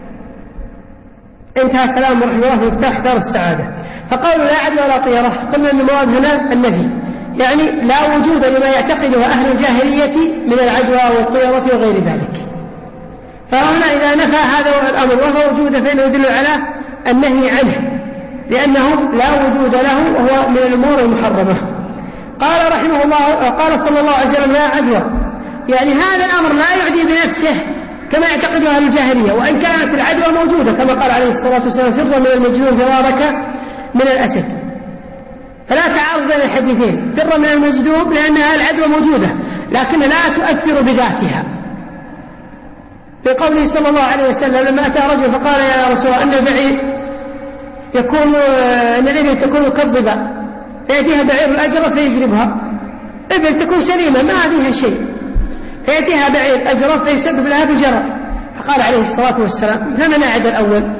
انتهى كلام رحمه الله في مفتاح دار السعادة. فقالوا لا عدوى ولا طيرة، قلنا أن المراد هنا النفي، يعني لا وجود لما يعتقده أهل الجاهلية من العدوى والطيرة وغير ذلك. فهنا إذا نفى هذا الأمر وهو وجود فإنه يدل على النهي عنه، لأنه لا وجود له وهو من الأمور المحرمة. قال رحمه الله: قال صلى الله عليه وسلم: لا عدوى، يعني هذا الأمر لا يعدي بنفسه كما يعتقده أهل الجاهلية، وإن كانت العدوى موجودة كما قال عليه الصلاة والسلام: فر من المجنون فرارك من الأسد. فلا تعارض بين الحديثين، فر من المجذوب لأنها العدوى موجودة لكن لا تؤثر بذاتها، بقوله صلى الله عليه وسلم لما أتى رجل فقال: يا رسول الله، أن البعير يكون أن الإبل تكون كالظباء فيأتيها بعير الأجرة فيجربها، إبل تكون سليمة ما فيها شيء، فيأتيها بعير الأجرة فيسبب لها بالجرب. فقال عليه الصلاة والسلام: فمن أعد الأول؟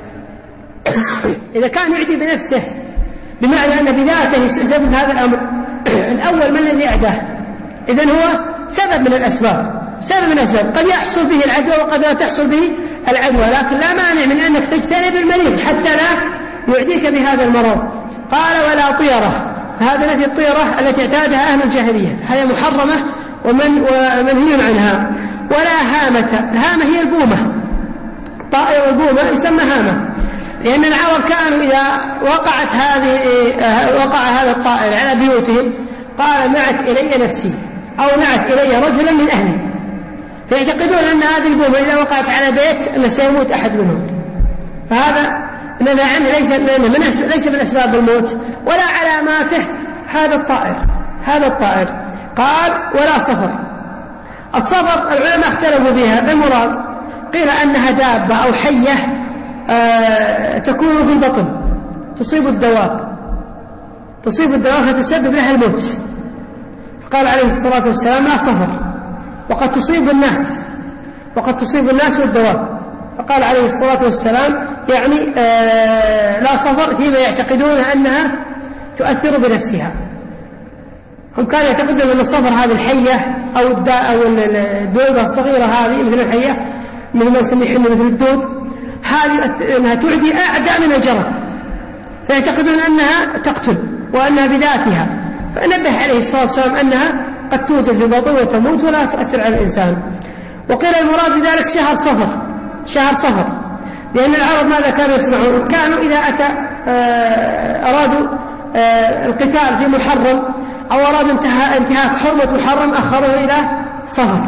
إذا كان يعدي بنفسه بمعنى أن بذاته سبب هذا الأمر، الأول من الذي أعداه؟ إذن هو سبب من الأسباب، سبب من الأسباب قد يحصل به العدوى وقد لا تحصل به العدوى، لكن لا مانع من أنك تجتنب المريض حتى لا يعديك بهذا المرض. قال: ولا طيرة، فهذا نفي الطيرة التي اعتادها أهل الجاهلية، هي محرمة ومن ومنهي عنها. ولا هامة، الهامة هي البومة، طائر البومة يسمى هامة، لأن العرب كانوا إذا وقعت هذه وقع هذا الطائر على بيوتهم قال: نعت إلي نفسي، أو نعت إلي رجلا من أهلي، فيعتقدون أن هذه البومة إذا وقعت على بيت أن سيموت أحد منهم. فهذا نهى عنه، ليس ليس من أسباب الموت ولا علاماته هذا الطائر هذا الطائر. قال: ولا صفر. الصفر العلماء اختلفوا فيها بالمراد، قيل أنها دابة أو حية آه تكون في البطن تصيب الدواب تصيب الدواب فتسبب لها الموت، فقال عليه الصلاة والسلام: لا صفر، وقد تصيب الناس وقد تصيب الناس والدواب. فقال عليه الصلاة والسلام: يعني آه لا صفر فيما يعتقدون أنها تؤثر بنفسها. هم كانوا يعتقدون أن الصفر هذه الحية أو أو الدودة الصغيرة هذه مثل الحية، مثل ما نسميه مثل الدود، هذه أنها تعدي أعدى من الجرب، فيعتقدون أنها تقتل وأنها بذاتها. فنبه عليه الصلاة والسلام أنها قد توجد في البطن وتموت ولا تؤثر على الإنسان. وقيل المراد بذلك شهر صفر شهر صفر لأن العرب ماذا كانوا يصنعون؟ كانوا إذا أتى أرادوا القتال في محرم أو أرادوا انتهاك حرمة محرم أخروه إلى صفر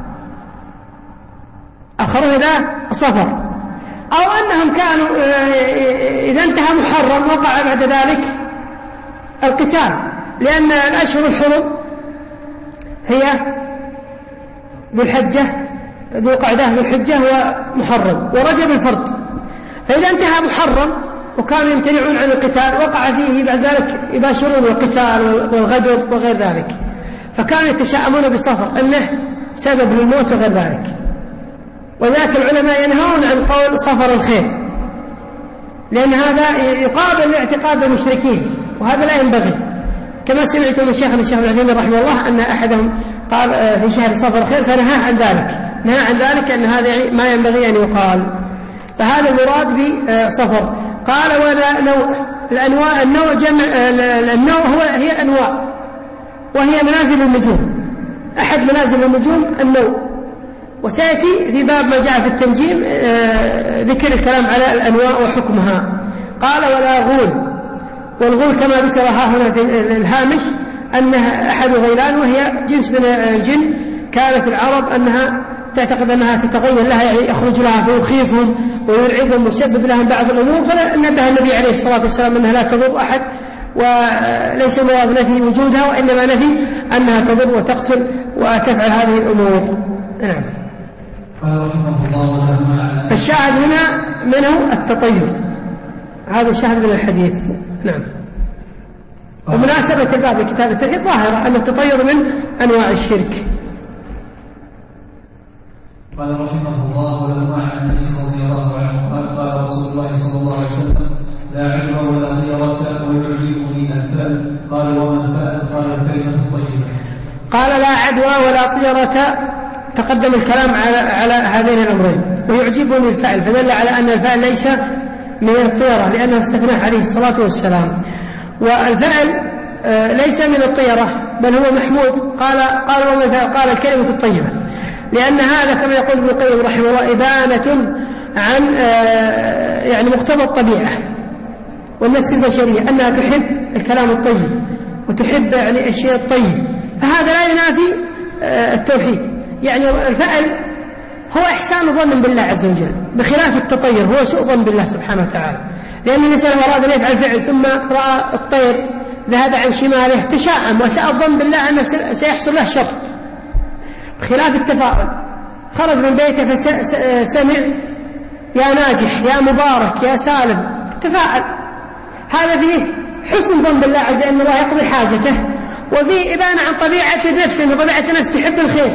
أخروه إلى صفر أو أنهم كانوا إذا انتهى محرم وقع بعد ذلك القتال، لأن الأشهر الحرم هي ذو الحجة ذو قعدة ذو الحجة ومحرم ورجب الفرد، فإذا انتهى محرم وكانوا يمتنعون عن القتال وقع فيه بعد ذلك يباشرون القتال والغدر وغير ذلك، فكانوا يتشائمون بصفر أنه سبب للموت وغير ذلك. وذلك العلماء ينهون عن قول صفر الخير، لأن هذا يقابل اعتقاد المشركين، وهذا لا ينبغي. كما سمعت من شيخ الشيخ العثيمين رحمه الله أن أحدهم قال في شهر صفر الخير فنهى عن ذلك، نهى عن ذلك أن هذا ما ينبغي أن يقال، فهذا المراد بصفر. قال ولا نوع، الأنواع النوع جمع النوع هو هي أنواع، وهي منازل النجوم، أحد منازل النجوم النوع. وسيأتي في باب ما جاء في التنجيم ذكر الكلام على الأنواع وحكمها. قال ولا غول، والغول كما ذكرها هنا في الهامش أنها أحد غيلان، وهي جنس من الجن، كان في العرب أنها تعتقد أنها تتغير لها، يعني يخرج لها فيخيفهم ويرعبهم ويسبب لهم بعض الأمور، فنبه النبي عليه الصلاة والسلام أنها لا تضر أحد، وليس مراد نفي وجودها، وإنما نفي أنها تضر وتقتل وتفعل هذه الأمور. نعم. فالشاهد هنا منه التطير، هذا الشاهد من الحديث. نعم. ومناسبة الباب لكتاب التوحيد ظاهرة أن التطير من أنواع الشرك. قال رحمه الله ولما عن انس رضي الله عنه قال قال رسول الله صلى الله عليه وسلم لا علم ولا خيرة ويعجبني الفأل. قال وما الفأل؟ قال الكلمة الطيبة. قال لا عدوى ولا طيرة، تقدم الكلام على على هذين الأمرين. ويعجبني الفأل، فدل على أن الفأل ليس من الطيرة لأنه استثناه عليه الصلاة والسلام. والفأل ليس من الطيرة بل هو محمود. قال قال وما الفأل؟ قال الكلمة الطيبة، لأن هذا كما يقول ابن القيم رحمه الله إبانة عن يعني مقتضى الطبيعة والنفس البشرية، أنها تحب الكلام الطيب وتحب يعني الشيء الطيب، فهذا لا ينافي التوحيد. يعني الفأل هو إحسان ظن بالله عز وجل، بخلاف التطير هو سوء ظن بالله سبحانه وتعالى، لأن الإنسان أراد أن يفعل فعل ثم رأى الطير ذهب عن شماله تشاءم وساء الظن بالله أنه سيحصل له شر، بخلاف التفاؤل. خرج من بيته فسمع يا ناجح يا مبارك يا سالم، تفاءل، هذا فيه حسن ظن بالله عز وجل أن الله يقضي حاجته، وفيه إبانة عن طبيعة النفس، أن طبيعة النفس تحب الخير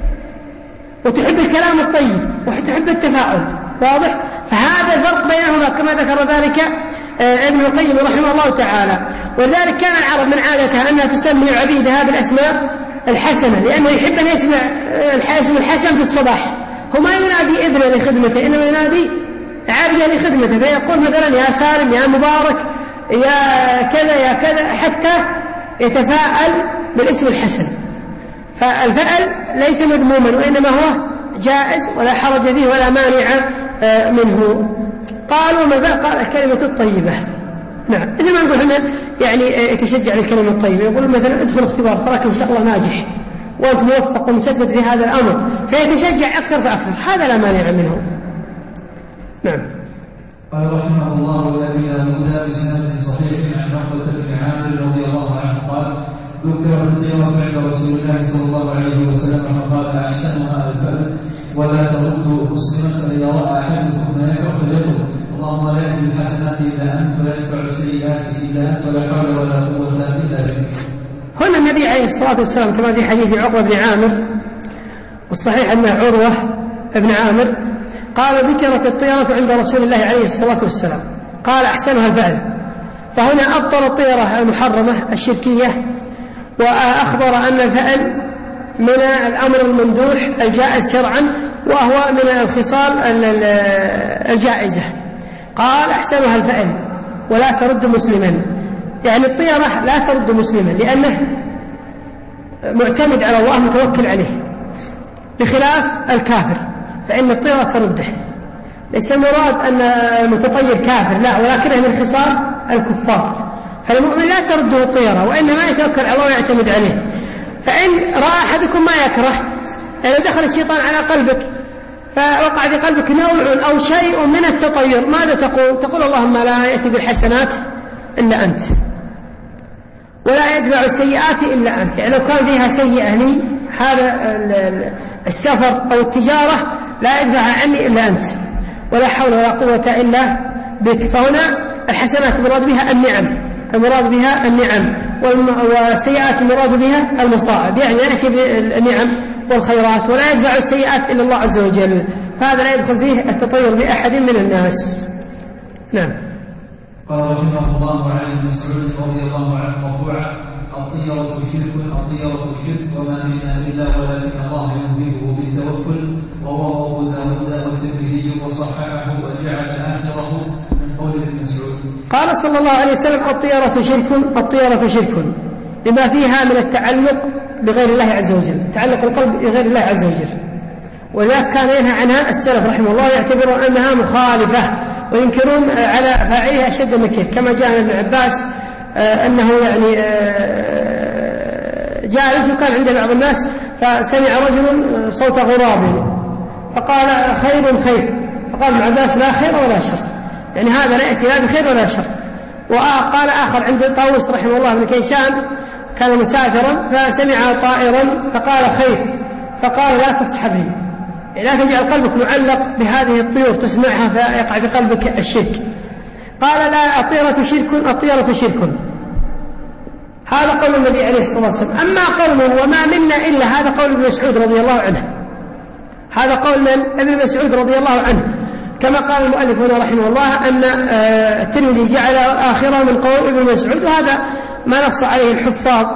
وتحب الكلام الطيب وتحب التفاؤل، واضح؟ فهذا الفرق بينهما كما ذكر ذلك ابن القيم رحمه الله تعالى. ولذلك كان العرب من عادتها أنها تسمي عبيدها بالأسماء الحسنة، لأنه يحب أن يسمع الاسم الحسن في الصباح، هو ما ينادي ابنه لخدمته إنما ينادي عبده لخدمته، فيقول مثلا يا سالم يا مبارك يا كذا يا كذا، حتى يتفاءل بالاسم الحسن. فالفأل ليس مذموما وإنما هو جائز ولا حرج فيه ولا مانع منه. قالوا ما قال الكلمة الطيبة. نعم، إذا ما نقول هنا يعني يتشجع للكلمة الطيبة، يقول مثلا ادخل اختبار تراك إن شاء الله ناجح وأنت موفق ومسدد في هذا الأمر، فيتشجع أكثر فأكثر، هذا لا مانع منه. نعم. قال رحمه الله الذي لا بد بسند صحيح عن عقبة بن عامر رضي الله عنه قال ذكرت الطيرة عند رسول الله صلى الله عليه وسلم فقال أحسنها الفأل ولا ترد مسلما فإذا رأى أحدكم ما يكره فليقل اللهم لا يهدي الحسنات إلا أنت ولا يدفع السيئات إلا أنت ولا حول ولا قوة إلا بك. هنا النبي عليه الصلاة والسلام كما في حديث عقبة بن عامر، والصحيح أنه عروة بن عامر، قال ذكرت الطيرة عند رسول الله عليه الصلاة والسلام قال أحسنها الفعل، فهنا أبطل الطيرة المحرمة الشركية، وأخبر أن الفعل من الأمر الممدوح الجائز شرعا، وهو من الخصال الجائزة. قال أحسنها الفعل ولا ترد مسلما، يعني الطيرة لا ترد مسلما لأنه معتمد على الله متوكل عليه، بخلاف الكافر فإن الطيرة ترده. ليس المراد أن المتطير كافر، لا، ولكنه من خصال الكفار. فالمؤمن لا ترده الطيرة وإنما يتوكل على الله ويعتمد عليه. فإن رأى أحدكم ما يكره، لو دخل الشيطان على قلبك فوقع في قلبك نوع أو شيء من التطير، ماذا تقول؟ تقول اللهم لا يأتي بالحسنات إلا أنت ولا يدفع السيئات إلا أنت. يعني لو كان فيها سيئة لي هذا السفر أو التجارة لا يدفع عني إلا أنت ولا حول ولا قوة إلا بك. فهنا الحسنات المراد بها النعم، المراد بها النعم، والسيئات المراد بها المصائب، يعني يأتي بالنعم والخيرات ولا يدفع السيئات إلا الله عز وجل. فهذا لا يدخل فيه التطير بأحد من الناس. نعم. قال رحمه الله عن ابن مسعود رضي الله عنه مرفوعا: الطيرة شرك، الطيرة شرك، وما منا إلا ولكن الله يذهبه بالتوكل. ورواه أبو داود والترمذي وصححه وجعل آخره من قول ابن مسعود. قال صلى الله عليه وسلم: الطيرة شرك، الطيرة شرك، لما فيها من التعلق بغير الله عز وجل، تعلق القلب بغير الله عز وجل. وذلك كان ينهى عنها السلف رحمه الله، يعتبرون أنها مخالفة وينكرون على فاعلها أشد النكير، كما جاء عن ابن عباس أنه يعني جالس وكان عند بعض الناس فسمع رجل صوت غراب فقال: خير خير. فقال ابن عباس: لا خير ولا شر، يعني هذا لا يأتي لا بخير ولا شر. وقال آخر عند طاووس رحمه الله بن كيسان كان مسافرا فسمع طائرا فقال: خير. فقال: لا تصحبني، يعني لا تجعل قلبك معلق بهذه الطيور تسمعها فيقع في قلبك الشرك. قال: لا، الطيرة شرك، الطيرة شرك. هذا قول النبي عليه الصلاة والسلام. أما قوله وما منا إلا، هذا قول ابن مسعود رضي الله عنه، هذا قول من؟ ابن مسعود رضي الله عنه، كما قال المؤلف هنا رحمه الله أن الترمذي جعل آخره من قول ابن مسعود، وهذا ما نص عليه الحفاظ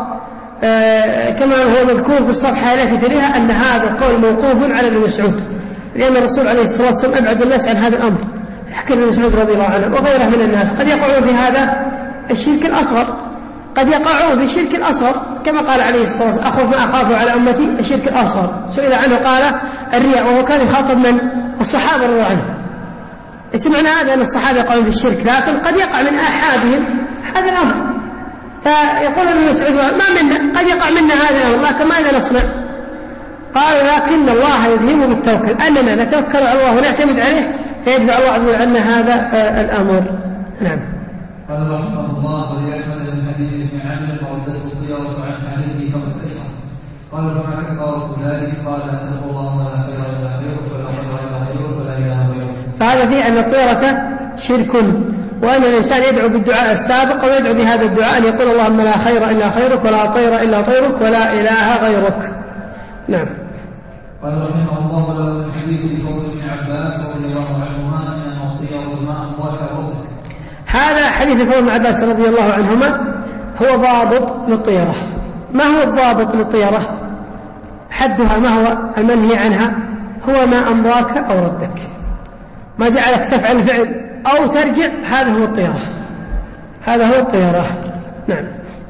كما هو مذكور في الصفحة التي تليها أن هذا القول موقوف على ابن مسعود، لأن الرسول عليه الصلاة والسلام أبعد الناس عن هذا الأمر. حكى ابن مسعود رضي الله عنه وغيره من الناس قد يقعون في هذا الشرك الأصغر، قد يقعون في الشرك الأصغر، كما قال عليه الصلاة والسلام: أخوف ما أخاف على أمتي الشرك الأصغر. سئل عنه قال: الرياء، وهو كان يخاطب من؟ الصحابة رضي الله عنهم. سمعنا هذا أن الصحابة يقعون في الشرك، لكن قد يقع من أحدهم هذا الأمر. فيقول ابن مسعود: ما منا، قد يقع منا هذا الأمر، لكن ماذا نصنع؟ قال: لكن الله يذهب بالتوكل، أننا نتوكل على الله ونعتمد عليه فيدفع الله عز وجل عنا هذا الأمر. نعم. قال رحمه الله: ولأحمد من حديث ابن عمرو وردته الطيرة عن حديثه فقد أشرك. قال: فما كفارة ذلك؟ قال: أن تقول اللهم لا خير إلا خيرك ولا خير إلا خيرك ولا إله غيرك. فهذا فيه أن الطيرة شرك، وأن الإنسان يدعو بالدعاء السابق ويدعو بهذا الدعاء أن يقول: اللهم لا خير إلا خيرك ولا طير إلا طيرك ولا إله غيرك. نعم. قال رحمه الله: له من حديث قول ابن عباس رضي الله عنهما أن الطيرة ما أمضاك ربك. هذا حديث قول ابن عباس رضي الله عنهما هو ضابط للطيرة. ما هو الضابط للطيرة؟ حدها ما هو المنهي عنها؟ هو ما أمضاك أو ردك، ما جعلك تفعل الفعل أو ترجع، هذا هو الطيرة، هذا هو الطيرة. نعم.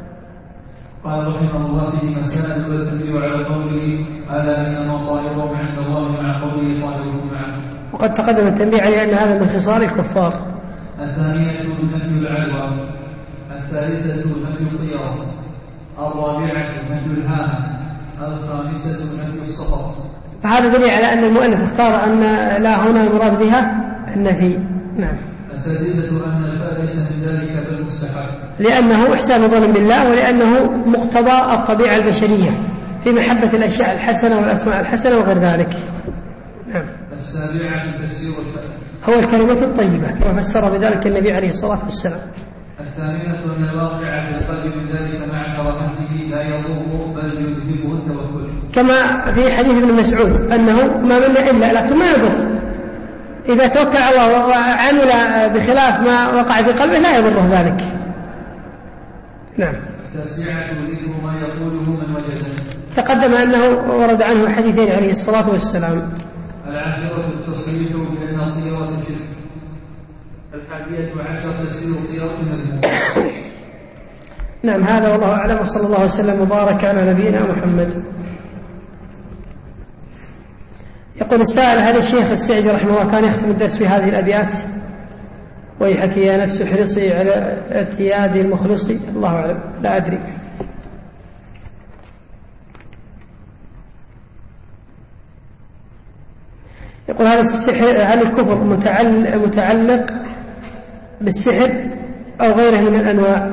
قال رحمه الله: فيه مسائل والتنبيه على قوله: ألا إنما طائرهم عند الله مع قوله طائرهم معه. وقد تقدم التنبيه على أن هذا من خصال الكفار. الثانية نفي العدوى، الثالثة نفي الطيرة، الرابعة نفي الهامة، الخامسة نفي السفر. فهذا دليل على أن المؤلف اختار أن لا هنا المراد بها النفي. نعم. السادسة أن الفاء ليس من ذلك بل مستحب، لأنه إحسان ظن بالله، ولأنه مقتضى الطبيعة البشرية في محبة الأشياء الحسنة والأسماء الحسنة وغير ذلك. نعم. السابعة تفسير الفاء، هو الكلمة الطيبة كما فسر بذلك النبي عليه الصلاة والسلام. الثامنة أن الواقع في القلب من ذلك مع كراهته لا يضر بل يذهبه التوكل، كما في حديث ابن مسعود أنه ما منا إلا، لكن ما يضر إذا توكل على الله وعمل بخلاف ما وقع في قلبه لا يضره ذلك. نعم. التاسعة ذكر ما يقوله من وجده، تقدم أنه ورد عنه حديثين عليه الصلاة والسلام. العاشرة التصريح بأن الطيرة شرك. الحادية عشرة تفسير الطيرة مذمومة. نعم. هذا والله أعلم، وصلى الله وسلم وبارك على نبينا محمد. يقول السائل: هل الشيخ السعدي رحمه الله كان يختم الدرس في هذه الأبيات؟ ويحك يا نفس حرصي على ارتياد المخلص؟ الله أعلم، لا أدري. يقول: هل السحر هل الكفر متعلق بالسحر أو غيره من الأنواع؟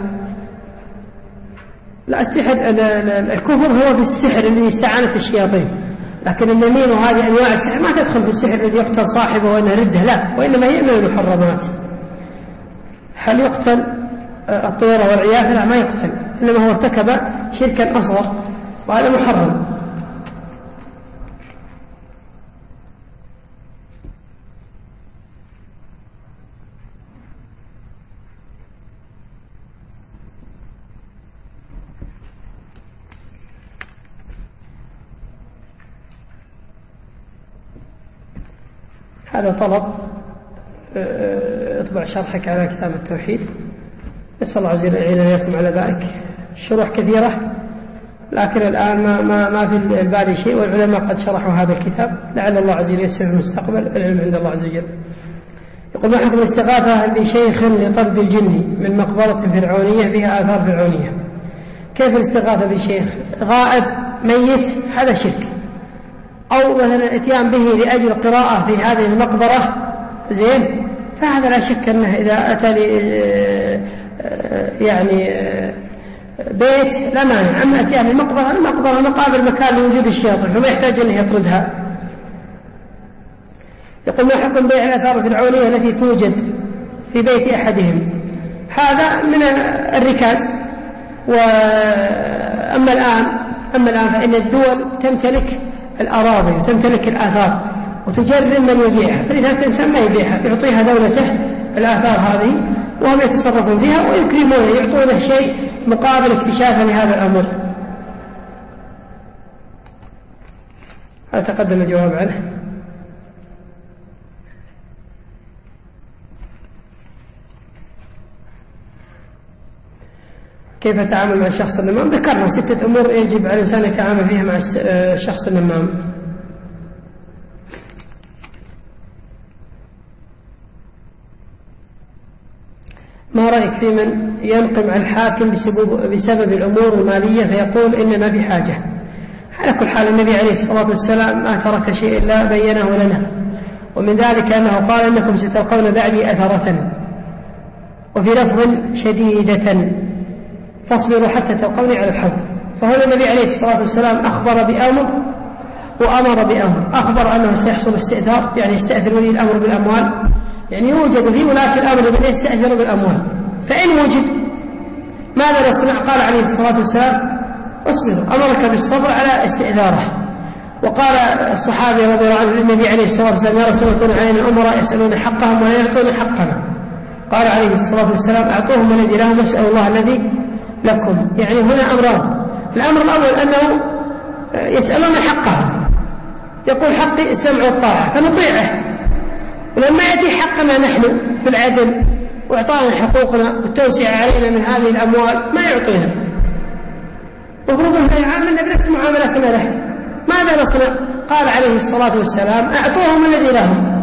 لا، السحر الكفر هو بالسحر الذي استعانت الشياطين، لكن النميم وهذه أنواع السحر ما تدخل في السحر الذي يقتل صاحبه وأنه رده، لا، وإنما هي من المحرمات. هل يقتل الطيرة والعياذ؟ لا، ما يقتل، إنما هو ارتكب شركا أصغر وهذا محرم. هذا طلب اطبع شرحك على كتاب التوحيد، نسأل الله عز وجل أن يعينكم على ذلك. الشروح كثيرة لكن الآن ما, ما, ما في البالي شيء، والعلماء قد شرحوا هذا الكتاب، لعل الله عز وجل ييسر في المستقبل، العلم عند الله عز وجل. يقول: ما حكم الاستغاثة بشيخ لطرد الجن من مقبرة فرعونية فيها آثار فرعونية؟ كيف الاستغاثة بشيخ غائب ميت؟ هذا شرك. أو مثلا الاتيان به لأجل قراءة في هذه المقبرة زين، فهذا لا شك أنه إذا أتى لي يعني بيت لا مانع. أما أتيان المقبرة، المقبرة مقابر مكان لوجود الشياطين، فما يحتاج أنه يطردها. يقول: ما حكم بيع الآثار الفرعونية التي توجد في بيت أحدهم؟ هذا من الركاز. وأما الآن أما الآن فإن الدول تمتلك الأراضي وتمتلك الآثار وتجرم من يبيعها، فلذا الإنسان ما يبيعها، يعطيها دولته الآثار هذه وهم يتصرفون فيها ويكرمونه، يعطونه شيء مقابل اكتشافه لهذا الأمر. هذا تقدم الجواب عنه. كيف أتعامل مع الشخص النمام؟ ذكرنا ستة أمور يجب على الإنسان يتعامل فيها مع الشخص النمام. ما رأيك في من ينقم على الحاكم بسبب, بسبب الأمور المالية فيقول إننا بحاجة؟ على كل حال النبي عليه الصلاة والسلام ما ترك شيء إلا بينه لنا، ومن ذلك أنه قال: إنكم ستلقون بعدي أثرة، وفي لفظ شديدة، فاصبروا حتى تلقوني على الحوض. فهنا النبي عليه الصلاة والسلام أخبر بأمر وأمر بأمر. أخبر أنه سيحصل استئثار، يعني يستأثر ولي الأمر بالأموال، يعني يوجد في ولاة الأمر من يستأثر بالأموال، فإن وجد ماذا نصنع؟ قال عليه الصلاة والسلام: اصبروا، أمرك بالصبر على استئثاره. وقال الصحابي رضي الله عنه للنبي عليه الصلاة والسلام: يا رسول الله، يكون علينا الأمراء يسألون حقهم ولا يعطون حقنا. قال عليه الصلاة والسلام: أعطوهم الذي لهم واسألوا الله الذي لكم. يعني هنا أمران: الأمر الأول أنه يسألون حقهم، يقول حقي السمع والطاعة فنطيعه، ولما يأتي حقنا نحن في العدل وإعطانا حقوقنا والتوسع علينا من هذه الأموال ما يعطينا، وفرض أنه يعاملنا بنفس معاملتنا له، ماذا نصنع؟ قال عليه الصلاة والسلام: أعطوهم الذي لهم.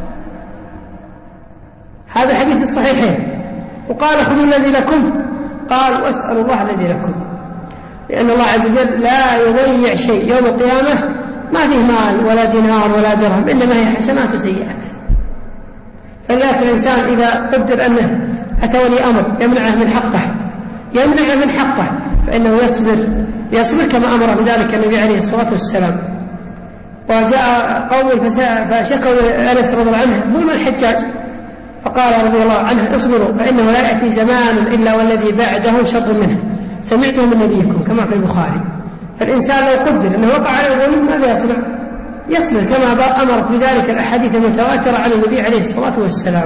هذا حديث في الصحيحين. وقال: خذوا الذي لكم، قال: واسألوا الله الذي لكم، لأن الله عز وجل لا يضيع شيء يوم القيامة، ما فيه مال ولا دينار ولا درهم، إنما هي حسنات وسيئات. فلذلك الإنسان إذا قدر أنه أتى ولي أمر يمنعه من حقه يمنعه من حقه فإنه يصبر يصبر كما أمر بذلك النبي عليه الصلاة والسلام. وجاء قوم فشكوا أنس رضي الله عنه ظلم الحجاج، فقال رضي الله عنه: اصبروا فإنه لا يأتي زمان إلا والذي بعده شر منه، سمعته من نبيكم، كما في البخاري. فالإنسان لو قدر أنه وقع عليه ظلم ماذا يصنع؟ يصبر كما أمرت بذلك الأحاديث المتواترة عن النبي عليه الصلاة والسلام.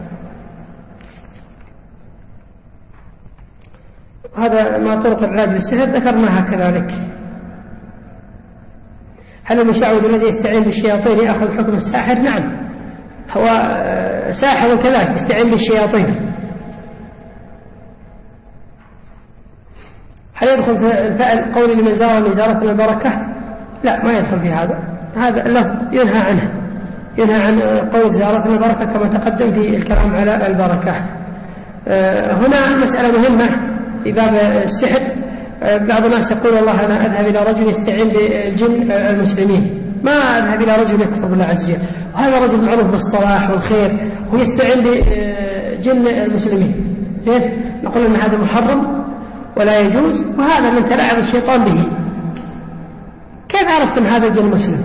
هذا ما طرق العلاج بالسحر ذكرناها كذلك. هل المشعوذ الذي يستعين بالشياطين يأخذ حكم الساحر؟ نعم، هو ساحر كذلك يستعين بالشياطين. هل يدخل في الفعل قول لمن زارني زارتنا البركة؟ لا، ما يدخل في هذا. هذا اللفظ ينهى عنه، ينهى عن قول زارتنا البركة كما تقدم في الكلام على البركة. هنا مسألة مهمة في باب السحر. بعض الناس يقول: والله أنا أذهب إلى رجل يستعين بالجن المسلمين، ما أذهب إلى رجل يكفر بالله عز وجل، وهذا رجل معروف بالصلاح والخير ويستعين بجن المسلمين. زين، نقول أن هذا محرم ولا يجوز، وهذا من تلاعب الشيطان به. كيف عرفت أن هذا جن مسلم؟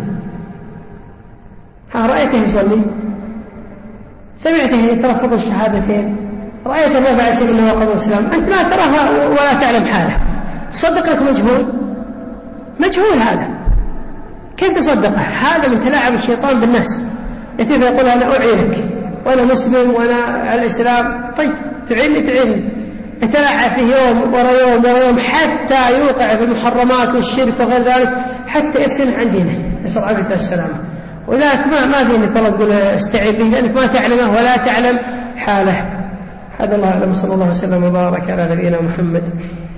ها رأيته يصلي، سمعته يتلفظ الشهادتين، رأيته ما فعل شيء من نواقض الإسلام، أنت لا تراه ولا تعلم حاله، تصدق لك مجهول مجهول هذا، كيف تصدقه؟ هذا من تلاعب الشيطان بالناس. يتيب يقول: أنا أعينك وأنا مسلم وأنا على الإسلام. طيب تعيني تعيني يتلاعب فيه يوم ورا يوم ورا يوم حتى يوقع في المحرمات والشرك وغير ذلك، حتى يفتن عن دينه، نسأل الله السلامة. وذلك ما ما في انك والله تقول استعين به لانك ما تعلمه ولا تعلم حاله. هذا الله اعلم. صلى الله وسلم وبارك على نبينا محمد.